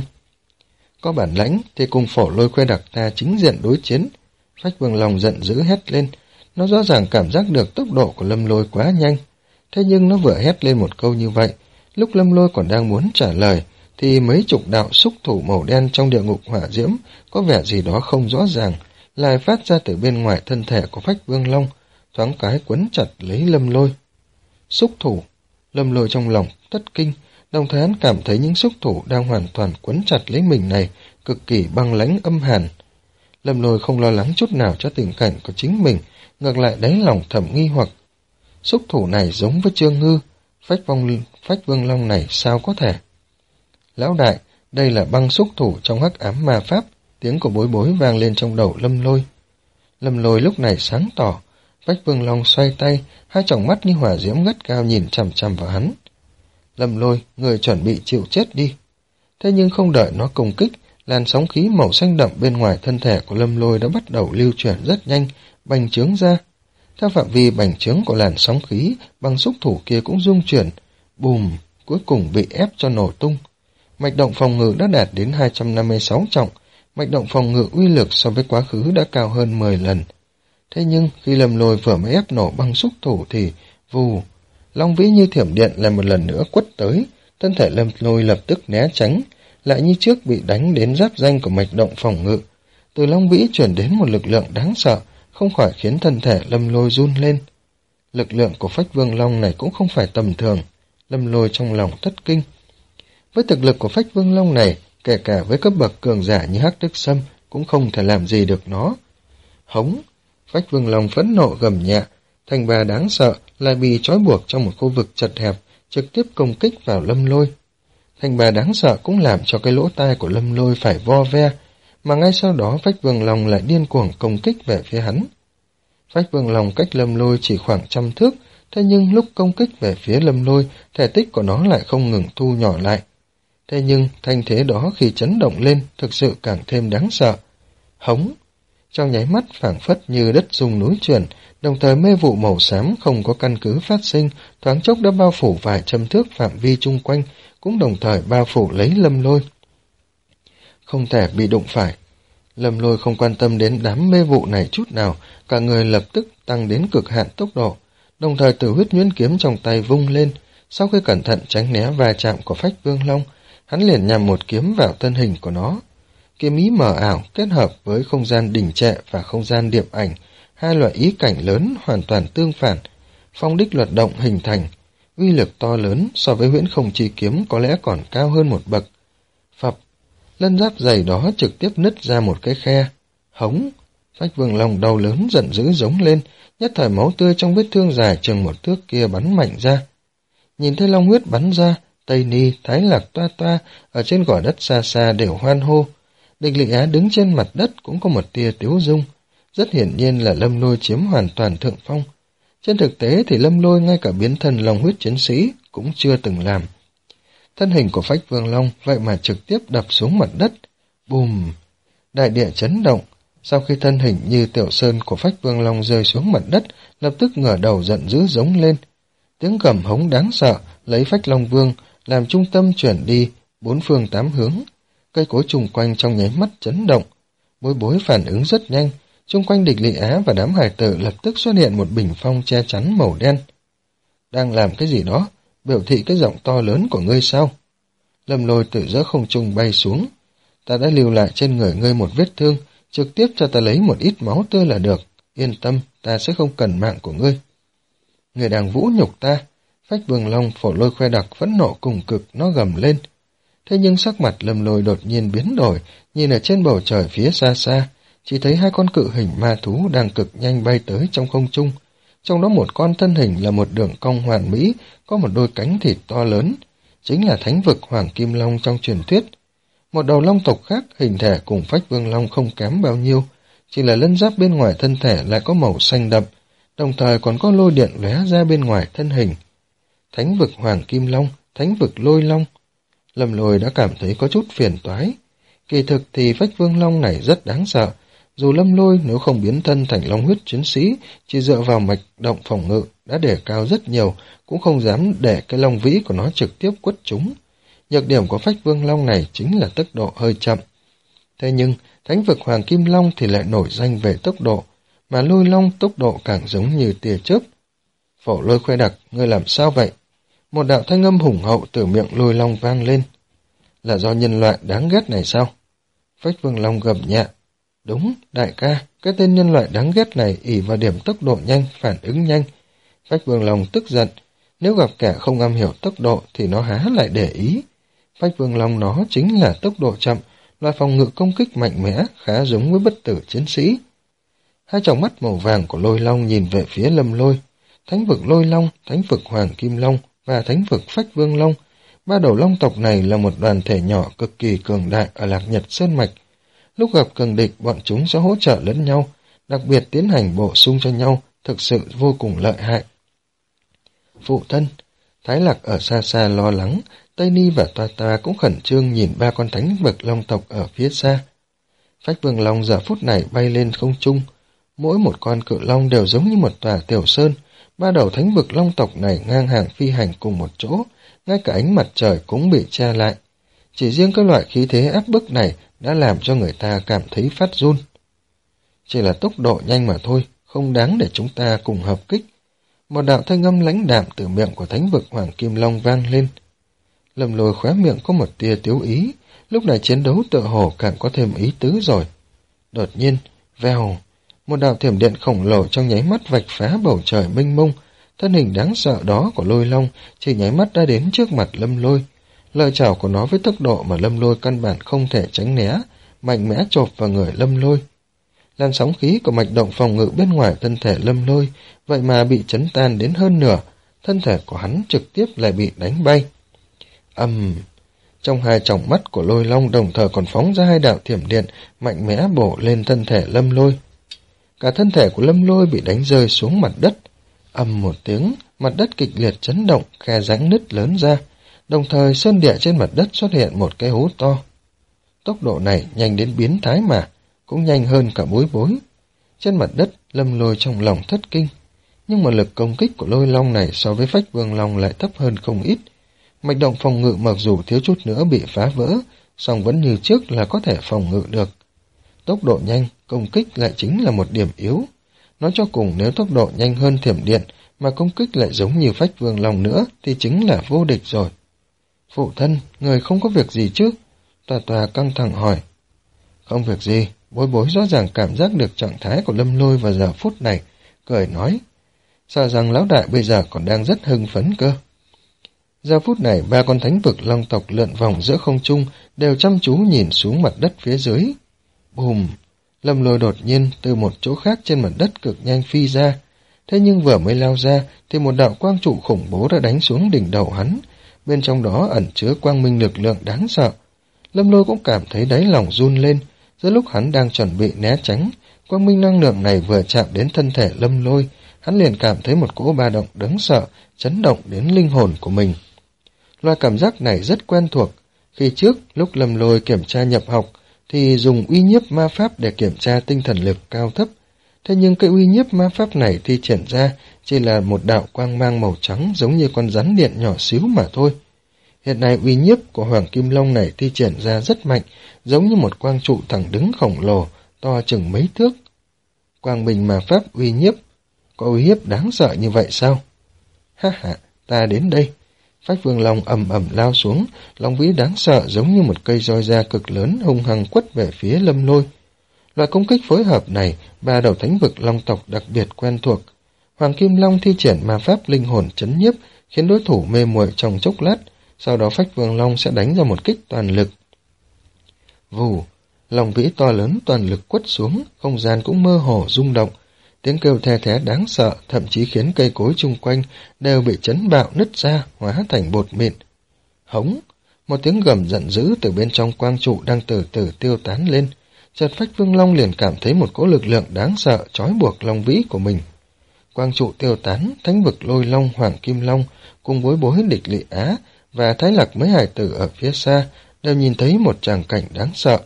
Speaker 1: Có bản lãnh thì cùng Phổ Lôi Khuê Đặc ta chính diện đối chiến. Phách Vương Long giận dữ hét lên, nó rõ ràng cảm giác được tốc độ của Lâm Lôi quá nhanh. Thế nhưng nó vừa hét lên một câu như vậy, lúc Lâm Lôi còn đang muốn trả lời, thì mấy chục đạo xúc thủ màu đen trong địa ngục hỏa diễm có vẻ gì đó không rõ ràng, lại phát ra từ bên ngoài thân thể của Phách Vương Long, thoáng cái quấn chặt lấy Lâm Lôi. Xúc thủ! Lâm Lôi trong lòng thất kinh, đồng thời hắn cảm thấy những xúc thủ đang hoàn toàn quấn chặt lấy mình này cực kỳ băng lãnh âm hàn. Lâm Lôi không lo lắng chút nào cho tình cảnh của chính mình, ngược lại đáy lòng thầm nghi hoặc. Xúc thủ này giống với Trương Ngư, Phách, vong, Phách Vương Long này sao có thể? Lão đại, đây là băng xúc thủ trong hắc ám ma pháp, tiếng của Bối Bối vang lên trong đầu Lâm Lôi. Lâm Lôi lúc này sáng tỏ, Phách Vương Long xoay tay, hai tròng mắt như hỏa diễm gắt cao nhìn chằm chằm vào hắn. Lâm Lôi, người chuẩn bị chịu chết đi. Thế nhưng không đợi nó công kích, làn sóng khí màu xanh đậm bên ngoài thân thể của Lâm Lôi đã bắt đầu lưu chuyển rất nhanh, bành trướng ra. Theo phạm vi bành trướng của làn sóng khí, băng xúc thủ kia cũng rung chuyển, bùm, cuối cùng bị ép cho nổ tung. Mạch động phòng ngự đã đạt đến hai trăm năm mươi sáu trọng, mạch động phòng ngự uy lực so với quá khứ đã cao hơn mười lần. Thế nhưng khi Lâm Lôi vừa mới ép nổ băng xúc thủ thì, vù, Long Vĩ như thiểm điện lại một lần nữa quất tới, thân thể Lâm Lôi lập tức né tránh, lại như trước bị đánh đến giáp danh của mạch động phòng ngự. Từ Long Vĩ chuyển đến một lực lượng đáng sợ, không khỏi khiến thân thể Lâm Lôi run lên. Lực lượng của Phách Vương Long này cũng không phải tầm thường, Lâm Lôi trong lòng thất kinh. Với thực lực của Phách Vương Long này, kể cả với cấp bậc cường giả như Hắc Đức Sâm cũng không thể làm gì được nó. Hống! Phách Vương Long phẫn nộ gầm nhẹ, thành bà đáng sợ lại bị trói buộc trong một khu vực chật hẹp, trực tiếp công kích vào Lâm Lôi. Thành bà đáng sợ cũng làm cho cái lỗ tai của Lâm Lôi phải vo ve, mà ngay sau đó Phách Vương Long lại điên cuồng công kích về phía hắn. Phách Vương Long cách Lâm Lôi chỉ khoảng trăm thước, thế nhưng lúc công kích về phía Lâm Lôi, thể tích của nó lại không ngừng thu nhỏ lại. Thế nhưng thanh thế đó khi chấn động lên thực sự càng thêm đáng sợ. Hống! Trong nháy mắt phảng phất như đất rung núi chuyển, đồng thời mê vụ màu xám không có căn cứ phát sinh, thoáng chốc đã bao phủ vài trăm thước phạm vi chung quanh, cũng đồng thời bao phủ lấy Lâm Lôi. Không thể bị đụng phải. Lâm Lôi không quan tâm đến đám mê vụ này chút nào, cả người lập tức tăng đến cực hạn tốc độ, đồng thời tử huyết nhuyễn kiếm trong tay vung lên. Sau khi cẩn thận tránh né va chạm của Phách Vương Long, hắn liền nhằm một kiếm vào thân hình của nó. Kiếm ý mờ ảo kết hợp với không gian đình trệ và không gian điệp ảnh, hai loại ý cảnh lớn hoàn toàn tương phản. phong đích luật động hình thành, uy lực to lớn so với huyễn không chi kiếm có lẽ còn cao hơn một bậc. Phập, lân giáp dày đó trực tiếp nứt ra một cái khe. Hống, Phách Vương Long đau lớn giận dữ giống lên, nhất thời máu tươi trong vết thương dài chừng một thước kia bắn mạnh ra. Nhìn thấy long huyết bắn ra, Tây Ni, Thái Lạc toa toa ở trên gò đất xa xa đều hoan hô. Địch Lị Á đứng trên mặt đất cũng có một tia tiếu dung. Rất hiển nhiên là Lâm Lôi chiếm hoàn toàn thượng phong. Trên thực tế thì Lâm Lôi ngay cả biến thân long huyết chiến sĩ cũng chưa từng làm. Thân hình của Phách Vương Long vậy mà trực tiếp đập xuống mặt đất. Bùm! Đại địa chấn động. Sau khi thân hình như tiểu sơn của Phách Vương Long rơi xuống mặt đất, lập tức ngửa đầu giận dữ giống lên. Tiếng gầm hống đáng sợ lấy Phách Long Vương làm trung tâm chuyển đi bốn phương tám hướng. Cây cối chung quanh trong nháy mắt chấn động. Bối bối phản ứng rất nhanh. Chung quanh Địch Lị Á và đám hải tử lập tức xuất hiện một bình phong che chắn màu đen. Đang làm cái gì đó? Biểu thị cái giọng to lớn của ngươi sao? Lâm Lôi từ giữa không trung bay xuống. Ta đã lưu lại trên người ngươi một vết thương, trực tiếp cho ta lấy một ít máu tươi là được. Yên tâm, ta sẽ không cần mạng của ngươi. Người đang vũ nhục ta. Phách Vương Long Phổ Lôi Khoe Đặc phẫn nộ cùng cực, nó gầm lên. Thế nhưng sắc mặt Lâm Lôi đột nhiên biến đổi, nhìn ở trên bầu trời phía xa xa, chỉ thấy hai con cự hình ma thú đang cực nhanh bay tới trong không trung. Trong đó một con thân hình là một đường cong hoàn mỹ, có một đôi cánh thịt to lớn, chính là thánh vực Hoàng Kim Long trong truyền thuyết. Một đầu long tộc khác hình thể cùng Phách Vương Long không kém bao nhiêu, chỉ là lân giáp bên ngoài thân thể lại có màu xanh đậm, đồng thời còn có lôi điện lóe ra bên ngoài thân hình. Thánh vực Hoàng Kim Long, thánh vực Lôi Long. Lâm Lôi đã cảm thấy có chút phiền toái. Kỳ thực thì Phách Vương Long này rất đáng sợ. Dù Lâm Lôi nếu không biến thân thành long huyết chiến sĩ, chỉ dựa vào mạch động phòng ngự đã để cao rất nhiều, cũng không dám để cái long vĩ của nó trực tiếp quất chúng. Nhược điểm của Phách Vương Long này chính là tốc độ hơi chậm. Thế nhưng, thánh vực Hoàng Kim Long thì lại nổi danh về tốc độ, mà Lôi Long tốc độ càng giống như tia chớp. Phổ Lôi Khoe Đặc, ngươi làm sao vậy? Một đạo thanh âm hùng hậu từ miệng Lôi Long vang lên. Là do nhân loại đáng ghét này sao? Phách Vương Long gầm nhẹ. Đúng, đại ca, cái tên nhân loại đáng ghét này ỷ vào điểm tốc độ nhanh, phản ứng nhanh. Phách Vương Long tức giận. Nếu gặp kẻ không am hiểu tốc độ thì nó há lại để ý. Phách Vương Long nó chính là tốc độ chậm, loại phòng ngự công kích mạnh mẽ, khá giống với bất tử chiến sĩ. Hai tròng mắt màu vàng của Lôi Long nhìn về phía Lâm Lôi. Thánh vực Lôi Long, thánh vực Hoàng Kim Long và thánh vực Phách Vương Long. Ba đầu long tộc này là một đoàn thể nhỏ cực kỳ cường đại ở Lạc Nhật Sơn Mạch. Lúc gặp cường địch, bọn chúng sẽ hỗ trợ lẫn nhau, đặc biệt tiến hành bổ sung cho nhau, thực sự vô cùng lợi hại. Phụ thân, Thái Lạc ở xa xa lo lắng, Tây Ni và Toa Toa cũng khẩn trương nhìn ba con thánh vực long tộc ở phía xa. Phách Vương Long giờ phút này bay lên không trung, mỗi một con cự long đều giống như một tòa tiểu sơn, ba đầu thánh vực long tộc này ngang hàng phi hành cùng một chỗ, ngay cả ánh mặt trời cũng bị che lại. Chỉ riêng các loại khí thế áp bức này đã làm cho người ta cảm thấy phát run. Chỉ là tốc độ nhanh mà thôi, không đáng để chúng ta cùng hợp kích. Một đạo thanh âm lãnh đạm từ miệng của thánh vực Hoàng Kim Long vang lên. Lâm Lôi khóe miệng có một tia tiếu ý, lúc này chiến đấu tựa hồ càng có thêm ý tứ rồi. Đột nhiên, vèo, một đạo thiểm điện khổng lồ trong nháy mắt vạch phá bầu trời mênh mông, thân hình đáng sợ đó của Lôi Long chỉ nháy mắt đã đến trước mặt Lâm Lôi. Lợi chảo của nó với tốc độ mà Lâm Lôi căn bản không thể tránh né, mạnh mẽ chộp vào người Lâm Lôi. Làn sóng khí của mạch động phòng ngự bên ngoài thân thể Lâm Lôi vậy mà bị chấn tan đến hơn nửa, thân thể của hắn trực tiếp lại bị đánh bay. Ầm! Um, trong hai tròng mắt của Lôi Long đồng thời còn phóng ra hai đạo thiểm điện mạnh mẽ bổ lên thân thể Lâm Lôi. Cả thân thể của Lâm Lôi bị đánh rơi xuống mặt đất. Ầm một tiếng, mặt đất kịch liệt chấn động, khe rãnh nứt lớn ra. Đồng thời sơn địa trên mặt đất xuất hiện một cái hố to. Tốc độ này nhanh đến biến thái mà, cũng nhanh hơn cả Bối Bối. Trên mặt đất, Lâm Lôi trong lòng thất kinh. Nhưng mà lực công kích của Lôi Long này so với Phách Vương Long lại thấp hơn không ít. Mạch động phòng ngự mặc dù thiếu chút nữa bị phá vỡ, song vẫn như trước là có thể phòng ngự được. Tốc độ nhanh, công kích lại chính là một điểm yếu. Nói cho cùng nếu tốc độ nhanh hơn thiểm điện mà công kích lại giống như Phách Vương Long nữa thì chính là vô địch rồi. Phụ thân, người không có việc gì chứ? Tòa Tòa căng thẳng hỏi. Không việc gì, Bối Bối rõ ràng cảm giác được trạng thái của Lâm Lôi vào giờ phút này, cười nói. sợ rằng lão đại bây giờ còn đang rất hưng phấn cơ. Giờ phút này, ba con thánh vực long tộc lượn vòng giữa không trung, đều chăm chú nhìn xuống mặt đất phía dưới. Bùm! Lâm Lôi đột nhiên từ một chỗ khác trên mặt đất cực nhanh phi ra. Thế nhưng vừa mới lao ra, thì một đạo quang trụ khủng bố đã đánh xuống đỉnh đầu hắn. Bên trong đó ẩn chứa quang minh lực lượng đáng sợ. Lâm Lôi cũng cảm thấy đáy lòng run lên. Giữa lúc hắn đang chuẩn bị né tránh, quang minh năng lượng này vừa chạm đến thân thể Lâm Lôi, hắn liền cảm thấy một cỗ ba động đáng sợ, chấn động đến linh hồn của mình. Loại cảm giác này rất quen thuộc. Khi trước, lúc Lâm Lôi kiểm tra nhập học, thì dùng uy nhiếp ma pháp để kiểm tra tinh thần lực cao thấp. Thế nhưng cái uy nhiếp ma pháp này thi triển ra chỉ là một đạo quang mang màu trắng giống như con rắn điện nhỏ xíu mà thôi. Hiện nay uy nhiếp của Hoàng Kim Long này thi triển ra rất mạnh, giống như một quang trụ thẳng đứng khổng lồ, to chừng mấy thước. Quang bình ma pháp uy nhiếp, có uy hiếp đáng sợ như vậy sao? Ha ha, ta đến đây. Phách Vương Long ầm ầm lao xuống, long vĩ đáng sợ giống như một cây roi da cực lớn hung hăng quất về phía Lâm Lôi. Loại công kích phối hợp này, ba đầu thánh vực long tộc đặc biệt quen thuộc. Hoàng Kim Long thi triển ma pháp linh hồn chấn nhiếp, khiến đối thủ mê muội trong chốc lát, sau đó Phách Vương Long sẽ đánh ra một kích toàn lực. Vù, long vĩ to lớn toàn lực quất xuống, không gian cũng mơ hồ rung động. Tiếng kêu the thé đáng sợ, thậm chí khiến cây cối chung quanh đều bị chấn bạo nứt ra, hóa thành bột mịn. Hống! Một tiếng gầm giận dữ từ bên trong quang trụ đang từ từ tiêu tán lên. Chợt Phách Vương Long liền cảm thấy một cỗ lực lượng đáng sợ trói buộc long vĩ của mình. Quang trụ tiêu tán, thánh vực Lôi Long, Hoàng Kim Long cùng với bối địch Lị Á và Thái Lạc mấy hải tử ở phía xa đều nhìn thấy một tràng cảnh đáng sợ.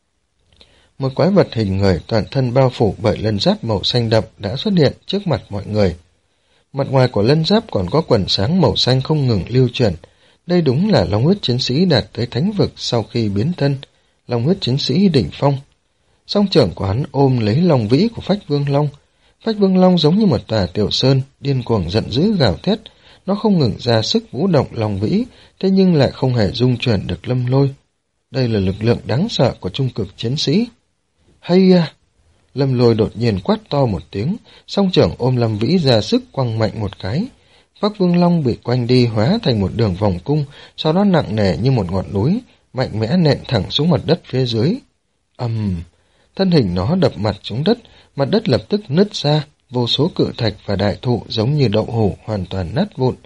Speaker 1: Một quái vật hình người toàn thân bao phủ bởi lân giáp màu xanh đậm đã xuất hiện trước mặt mọi người. Mặt ngoài của lân giáp còn có quần sáng màu xanh không ngừng lưu chuyển. Đây đúng là long huyết chiến sĩ đạt tới thánh vực sau khi biến thân, long huyết chiến sĩ đỉnh phong. Song trưởng của hắn ôm lấy long vĩ của Phách Vương Long. Phách Vương Long giống như một tòa tiểu sơn, điên cuồng giận dữ gào thét. Nó không ngừng ra sức vũ động long vĩ, thế nhưng lại không hề dung chuyển được Lâm Lôi. Đây là lực lượng đáng sợ của trung cực chiến sĩ. Hay à! Lâm Lôi đột nhiên quát to một tiếng, song trưởng ôm Lâm Vĩ ra sức quăng mạnh một cái. Phách Vương Long bị quanh đi hóa thành một đường vòng cung, sau đó nặng nề như một ngọn núi, mạnh mẽ nện thẳng xuống mặt đất phía dưới. Ầm! Um, thân hình nó đập mặt xuống đất, mặt đất lập tức nứt ra, vô số cự thạch và đại thụ giống như đậu hũ hoàn toàn nát vụn.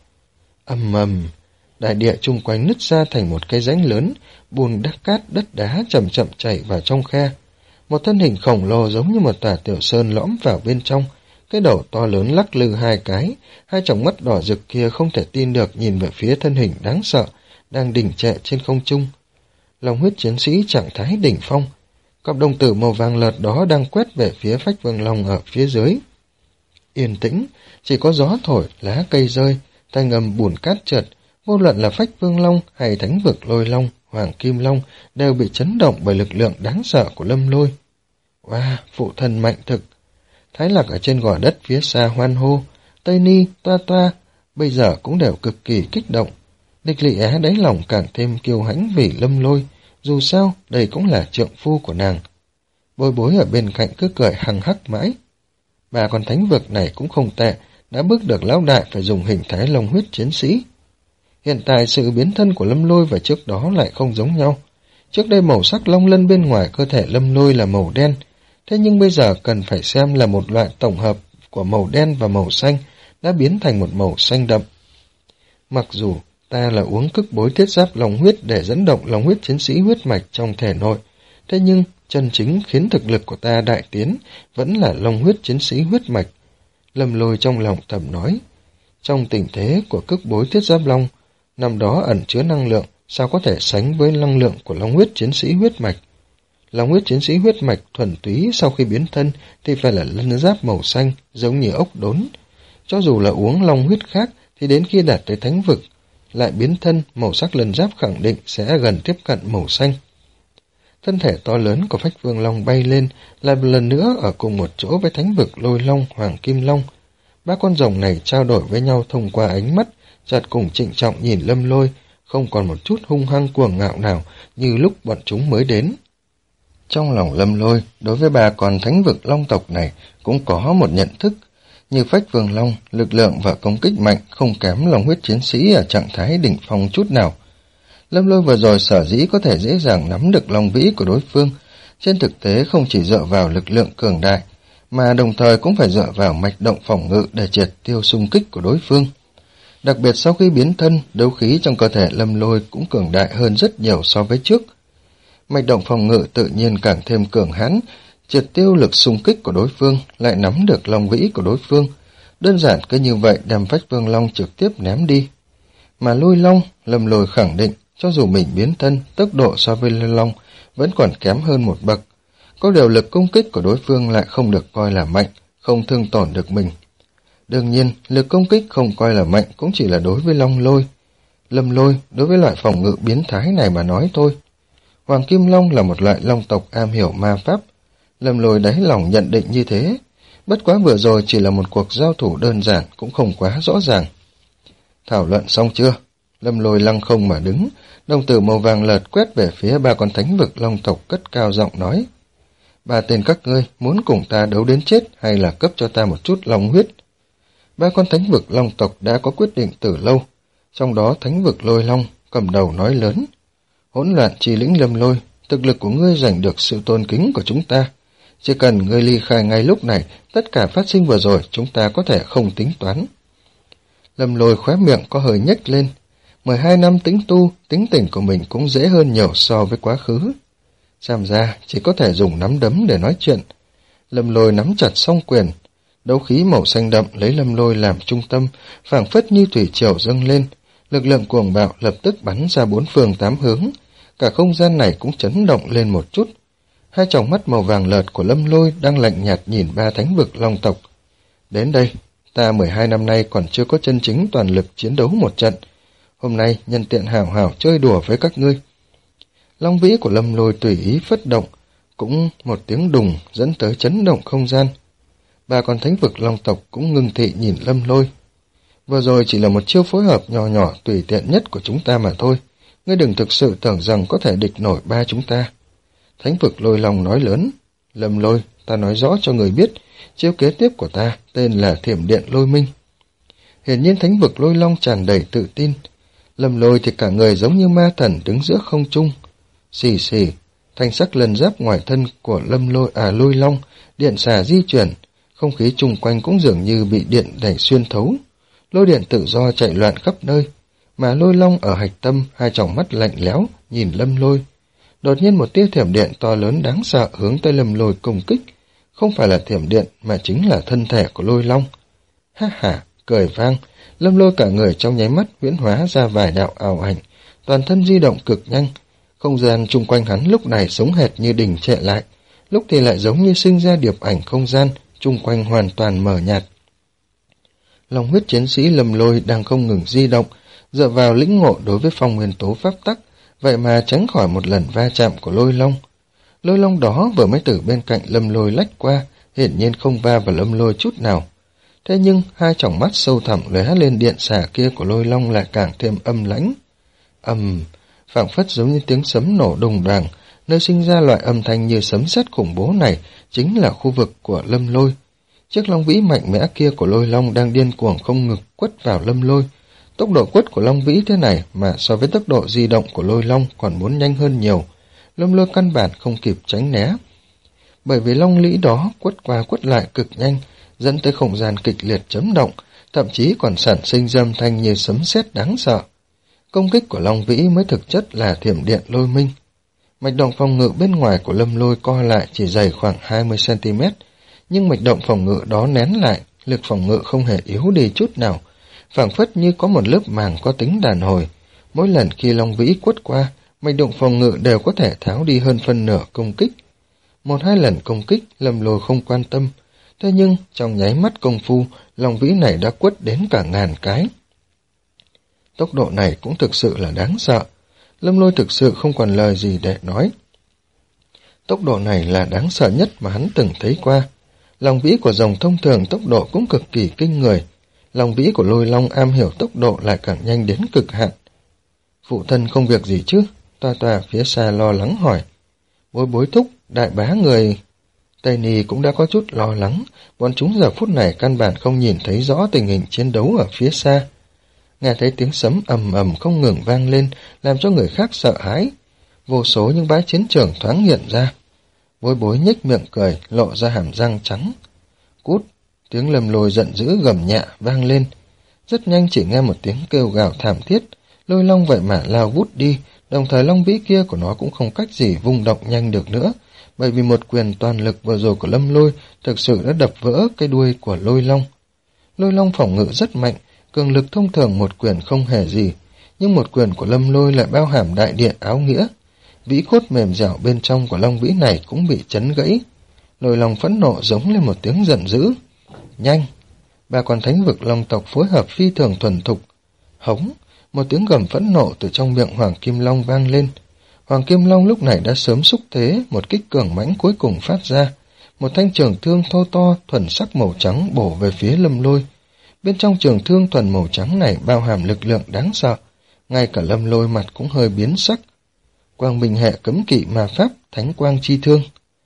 Speaker 1: Ầm ầm! Đại địa chung quanh nứt ra thành một cái rãnh lớn, bùn đất cát đất đá chậm chậm chảy vào trong khe. Một thân hình khổng lồ giống như một tòa tiểu sơn lõm vào bên trong, cái đầu to lớn lắc lư hai cái, hai tròng mắt đỏ rực kia không thể tin được nhìn về phía thân hình đáng sợ, đang đỉnh trệ trên không trung. Long huyết chiến sĩ trạng thái đỉnh phong, cặp đồng tử màu vàng lợt đó đang quét về phía Phách Vương Long ở phía dưới. Yên tĩnh, chỉ có gió thổi, lá cây rơi, thanh âm bùn cát trượt, vô luận là Phách Vương Long hay thánh vực Lôi Long, Hoàng Kim Long đều bị chấn động bởi lực lượng đáng sợ của Lâm Lôi. Wow, phụ thần mạnh thực! Thái Lạc ở trên gò đất phía xa hoan hô, Tây Ni, Toa Toa, bây giờ cũng đều cực kỳ kích động. Địch Lị Á đáy lòng càng thêm kiêu hãnh vì Lâm Lôi, dù sao đây cũng là trượng phu của nàng. Bối Bối ở bên cạnh cứ cười hằng hắc mãi. Bà con thánh vực này cũng không tệ, đã bước được lão đại phải dùng hình thái long huyết chiến sĩ. Hiện tại sự biến thân của Lâm Lôi và trước đó lại không giống nhau. Trước đây màu sắc long lân bên ngoài cơ thể Lâm Lôi là màu đen, thế nhưng bây giờ cần phải xem là một loại tổng hợp của màu đen và màu xanh đã biến thành một màu xanh đậm. Mặc dù ta là uống cực bối thiết giáp long huyết để dẫn động long huyết chiến sĩ huyết mạch trong thể nội, thế nhưng chân chính khiến thực lực của ta đại tiến vẫn là long huyết chiến sĩ huyết mạch. Lâm Lôi trong lòng thầm nói, trong tình thế của cực bối thiết giáp long, năm đó ẩn chứa năng lượng, sao có thể sánh với năng lượng của long huyết chiến sĩ huyết mạch. Long huyết chiến sĩ huyết mạch thuần túy sau khi biến thân thì phải là lân giáp màu xanh, giống như ốc đốn. Cho dù là uống long huyết khác thì đến khi đạt tới thánh vực, lại biến thân, màu sắc lân giáp khẳng định sẽ gần tiếp cận màu xanh. Thân thể to lớn của Phách Vương Long bay lên, lại một lần nữa ở cùng một chỗ với thánh vực Lôi Long, Hoàng Kim Long. Ba con rồng này trao đổi với nhau thông qua ánh mắt, chợt cùng trịnh trọng nhìn Lâm Lôi, không còn một chút hung hăng cuồng ngạo nào như lúc bọn chúng mới đến. Trong lòng Lâm Lôi, đối với ba con thánh vực long tộc này cũng có một nhận thức. Như Phách Vương Long, lực lượng và công kích mạnh không kém Long huyết chiến sĩ ở trạng thái đỉnh phong chút nào. Lâm Lôi vừa rồi sở dĩ có thể dễ dàng nắm được long vĩ của đối phương, trên thực tế không chỉ dựa vào lực lượng cường đại, mà đồng thời cũng phải dựa vào mạch động phòng ngự để triệt tiêu xung kích của đối phương. Đặc biệt sau khi biến thân, đấu khí trong cơ thể Lâm Lôi cũng cường đại hơn rất nhiều so với trước. Mạch động phòng ngự tự nhiên càng thêm cường hãn, triệt tiêu lực xung kích của đối phương, lại nắm được long vĩ của đối phương. Đơn giản cứ như vậy đem Phách Vương Long trực tiếp ném đi. Mà Lôi Long, Lâm Lôi khẳng định, cho dù mình biến thân, tốc độ so với Lôi Long vẫn còn kém hơn một bậc. Có điều lực công kích của đối phương lại không được coi là mạnh, không thương tổn được mình. Đương nhiên, lực công kích không coi là mạnh cũng chỉ là đối với Long Lôi. Lâm Lôi, đối với loại phòng ngự biến thái này mà nói thôi. Hoàng Kim Long là một loại long tộc am hiểu ma pháp. Lâm Lôi đáy lòng nhận định như thế. Bất quá vừa rồi chỉ là một cuộc giao thủ đơn giản, cũng không quá rõ ràng. Thảo luận xong chưa? Lâm Lôi lăng không mà đứng, đồng tử màu vàng lợt quét về phía ba con thánh vực long tộc cất cao giọng nói. Ba tên các ngươi muốn cùng ta đấu đến chết hay là cấp cho ta một chút long huyết? Ba con thánh vực long tộc đã có quyết định từ lâu, trong đó thánh vực Lôi Long cầm đầu nói lớn. Hỗn loạn chi lĩnh Lâm Lôi, thực lực của ngươi giành được sự tôn kính của chúng ta. Chỉ cần ngươi ly khai ngay lúc này, tất cả phát sinh vừa rồi chúng ta có thể không tính toán. Lâm Lôi khóe miệng có hơi nhếch lên. mười hai năm tính tu, tính tình của mình cũng dễ hơn nhiều so với quá khứ. Xem ra chỉ có thể dùng nắm đấm để nói chuyện. Lâm Lôi nắm chặt song quyền. Đấu khí màu xanh đậm lấy Lâm Lôi làm trung tâm, phảng phất như thủy triều dâng lên. Lực lượng cuồng bạo lập tức bắn ra bốn phương tám hướng. Cả không gian này cũng chấn động lên một chút. Hai tròng mắt màu vàng lợt của Lâm Lôi đang lạnh nhạt nhìn ba thánh vực long tộc. Đến đây, ta mười hai năm nay còn chưa có chân chính toàn lực chiến đấu một trận. Hôm nay nhân tiện hào hào chơi đùa với các ngươi. Long vĩ của Lâm Lôi tùy ý phất động, cũng một tiếng đùng dẫn tới chấn động không gian. Ba con thánh vực long tộc cũng ngưng thị nhìn Lâm Lôi. Vừa rồi chỉ là một chiêu phối hợp nhỏ nhỏ tùy tiện nhất của chúng ta mà thôi. Ngươi đừng thực sự tưởng rằng có thể địch nổi ba chúng ta. Thánh vực Lôi Long nói lớn. Lâm Lôi, ta nói rõ cho người biết, chiêu kế tiếp của ta tên là Thiểm Điện Lôi Minh. Hiển nhiên thánh vực Lôi Long tràn đầy tự tin. Lâm Lôi thì cả người giống như ma thần đứng giữa không trung. Xì xì, thanh sắc lần giáp ngoài thân của Lâm Lôi à Lôi Long, điện xà di chuyển, không khí chung quanh cũng dường như bị điện đẩy xuyên thấu. Lôi điện tự do chạy loạn khắp nơi, mà Lôi Long ở hạch tâm hai tròng mắt lạnh lẽo nhìn Lâm Lôi. Đột nhiên một tia thiểm điện to lớn đáng sợ hướng tới Lâm Lôi công kích, không phải là thiểm điện mà chính là thân thể của Lôi Long. Ha ha, cười vang, Lâm Lôi cả người trong nháy mắt huyễn hóa ra vài đạo ảo ảnh, toàn thân di động cực nhanh. Không gian chung quanh hắn lúc này sống hệt như đình trệ lại, lúc thì lại giống như sinh ra điệp ảnh không gian, chung quanh hoàn toàn mờ nhạt. Long huyết chiến sĩ Lâm Lôi đang không ngừng di động, dựa vào lĩnh ngộ đối với phong nguyên tố pháp tắc, vậy mà tránh khỏi một lần va chạm của Lôi Long. Lôi Long đó vừa mới từ bên cạnh Lâm Lôi lách qua, hiển nhiên không va vào Lâm Lôi chút nào. Thế nhưng hai tròng mắt sâu thẳm lóe lên điện xả kia của Lôi Long lại càng thêm âm lãnh. Ầm, phảng phất giống như tiếng sấm nổ đùng đoàng, nơi sinh ra loại âm thanh như sấm sét khủng bố này chính là khu vực của Lâm Lôi. Chiếc long vĩ mạnh mẽ kia của Lôi Long đang điên cuồng không ngừng quất vào Lâm Lôi. Tốc độ quất của long vĩ thế này mà so với tốc độ di động của Lôi Long còn muốn nhanh hơn nhiều. Lâm Lôi căn bản không kịp tránh né. Bởi vì long lĩ đó quất qua quất lại cực nhanh, dẫn tới không gian kịch liệt chấn động, thậm chí còn sản sinh âm thanh như sấm sét đáng sợ. Công kích của long vĩ mới thực chất là thiểm điện lôi minh. Mạch động phòng ngự bên ngoài của Lâm Lôi co lại chỉ dày khoảng hai mươi xăng ti mét, nhưng mạch động phòng ngự đó nén lại, lực phòng ngự không hề yếu đi chút nào, phảng phất như có một lớp màng có tính đàn hồi. Mỗi lần khi long vĩ quất qua, mạch động phòng ngự đều có thể tháo đi hơn phân nửa công kích. Một hai lần công kích, Lâm Lôi không quan tâm, thế nhưng trong nháy mắt công phu, long vĩ này đã quất đến cả ngàn cái. Tốc độ này cũng thực sự là đáng sợ. Lâm Lôi thực sự không còn lời gì để nói. Tốc độ này là đáng sợ nhất mà hắn từng thấy qua. Long vĩ của rồng thông thường tốc độ cũng cực kỳ kinh người. Long vĩ của Lôi Long am hiểu tốc độ lại càng nhanh đến cực hạn. Phụ thân không việc gì chứ? Toa toa phía xa lo lắng hỏi. Bối bối thúc, đại bá người... Tây Ni cũng đã có chút lo lắng, bọn chúng giờ phút này căn bản không nhìn thấy rõ tình hình chiến đấu ở phía xa. Nghe thấy tiếng sấm ầm ầm không ngừng vang lên, làm cho người khác sợ hãi. Vô số những bãi chiến trường thoáng hiện ra. Bối bối nhếch miệng cười, lộ ra hàm răng trắng. Cút! Tiếng Lâm Lôi giận dữ gầm nhẹ vang lên. Rất nhanh chỉ nghe một tiếng kêu gào thảm thiết, Lôi Long vậy mà lao vút đi, đồng thời long vĩ kia của nó cũng không cách gì vung động nhanh được nữa, bởi vì một quyền toàn lực vừa rồi của Lâm Lôi thực sự đã đập vỡ cái đuôi của Lôi Long. Lôi Long phòng ngự rất mạnh, cường lực thông thường một quyền không hề gì, nhưng một quyền của Lâm Lôi lại bao hàm đại địa áo nghĩa. Vĩ cốt mềm dẻo bên trong của long vĩ này cũng bị chấn gãy. Lôi Long phẫn nộ giống lên một tiếng giận dữ. Nhanh! Ba con thánh vực long tộc phối hợp phi thường thuần thục. Hống! Một tiếng gầm phẫn nộ từ trong miệng Hoàng Kim Long vang lên. Hoàng Kim Long lúc này đã sớm xúc thế, một kích cường mãnh cuối cùng phát ra. Một thanh trường thương thô to, thuần sắc màu trắng bổ về phía Lâm Lôi. Bên trong trường thương thuần màu trắng này bao hàm lực lượng đáng sợ. Ngay cả Lâm Lôi mặt cũng hơi biến sắc. Quang Minh hệ cấm kỵ ma pháp, thánh quang chi thương.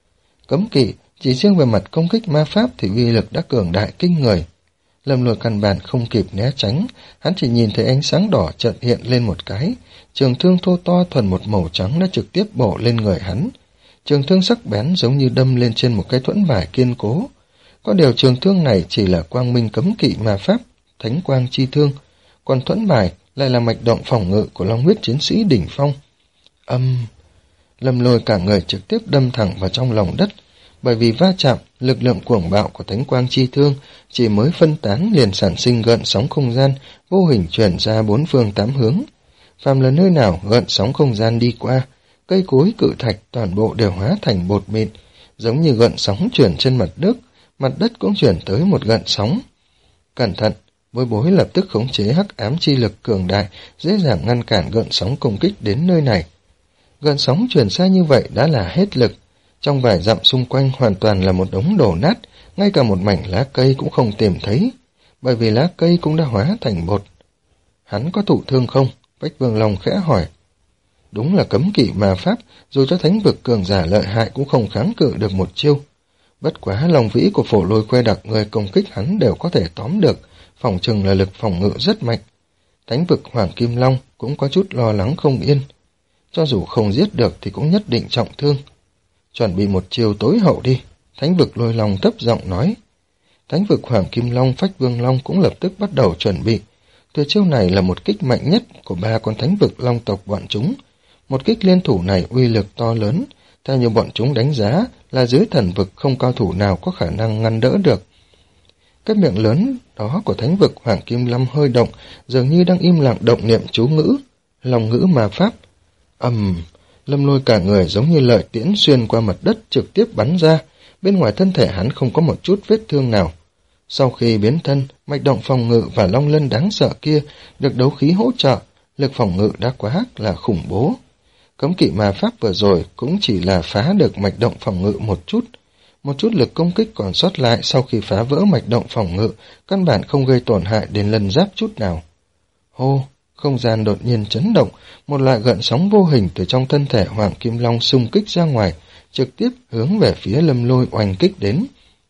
Speaker 1: Cấm kỵ, chỉ riêng về mặt công kích ma pháp thì uy lực đã cường đại kinh người. Lâm Lôi căn bản không kịp né tránh, hắn chỉ nhìn thấy ánh sáng đỏ chợt hiện lên một cái, trường thương thô to thuần một màu trắng đã trực tiếp bổ lên người hắn. Trường thương sắc bén giống như đâm lên trên một cái thuẫn bài kiên cố. Có điều trường thương này chỉ là quang minh cấm kỵ ma pháp, thánh quang chi thương, còn thuẫn bài lại là mạch động phòng ngự của long huyết chiến sĩ đỉnh phong. Âm... Lâm Lôi cả người trực tiếp đâm thẳng vào trong lòng đất, bởi vì va chạm, lực lượng cuồng bạo của thánh quang chi thương chỉ mới phân tán liền sản sinh gợn sóng không gian, vô hình chuyển ra bốn phương tám hướng. Phàm là nơi nào gợn sóng không gian đi qua, cây cối cự thạch toàn bộ đều hóa thành bột mịn, giống như gợn sóng chuyển trên mặt đất, mặt đất cũng chuyển tới một gợn sóng. Cẩn thận! Bối bối lập tức khống chế hắc ám chi lực cường đại, dễ dàng ngăn cản gợn sóng công kích đến nơi này. Gợn sóng chuyển xa như vậy đã là hết lực. Trong vài dặm xung quanh hoàn toàn là một đống đổ nát, ngay cả một mảnh lá cây cũng không tìm thấy, bởi vì lá cây cũng đã hóa thành bột. Hắn có thụ thương không? Bách Vương Long khẽ hỏi. Đúng là cấm kỵ ma pháp, dù cho thánh vực cường giả lợi hại cũng không kháng cự được một chiêu. Bất quá lòng vĩ của Phổ Lôi Que đặc người công kích hắn đều có thể tóm được, phòng chừng là lực phòng ngự rất mạnh. Thánh vực Hoàng Kim Long cũng có chút lo lắng không yên. Cho dù không giết được thì cũng nhất định trọng thương. Chuẩn bị một chiêu tối hậu đi, Thánh vực Lôi Long thấp giọng nói. Thánh vực Hoàng Kim Long, Phách Vương Long cũng lập tức bắt đầu chuẩn bị. Tuyệt chiêu này là một kích mạnh nhất của ba con thánh vực long tộc bọn chúng. Một kích liên thủ này uy lực to lớn, theo như bọn chúng đánh giá là dưới thần vực không cao thủ nào có khả năng ngăn đỡ được. Cái miệng lớn đó của thánh vực Hoàng Kim Long hơi động, dường như đang im lặng động niệm chú ngữ, lòng ngữ mà pháp. ầm, um, Lâm Lôi cả người giống như lợi tiễn xuyên qua mặt đất trực tiếp bắn ra, bên ngoài thân thể hắn không có một chút vết thương nào. Sau khi biến thân, mạch động phòng ngự và long lân đáng sợ kia được đấu khí hỗ trợ, lực phòng ngự đã quá là khủng bố. Cấm kỵ ma pháp vừa rồi cũng chỉ là phá được mạch động phòng ngự một chút. Một chút lực công kích còn sót lại sau khi phá vỡ mạch động phòng ngự, căn bản không gây tổn hại đến lân giáp chút nào. Hô! Không gian đột nhiên chấn động, một loại gợn sóng vô hình từ trong thân thể Hoàng Kim Long xung kích ra ngoài, trực tiếp hướng về phía Lâm Lôi oanh kích đến.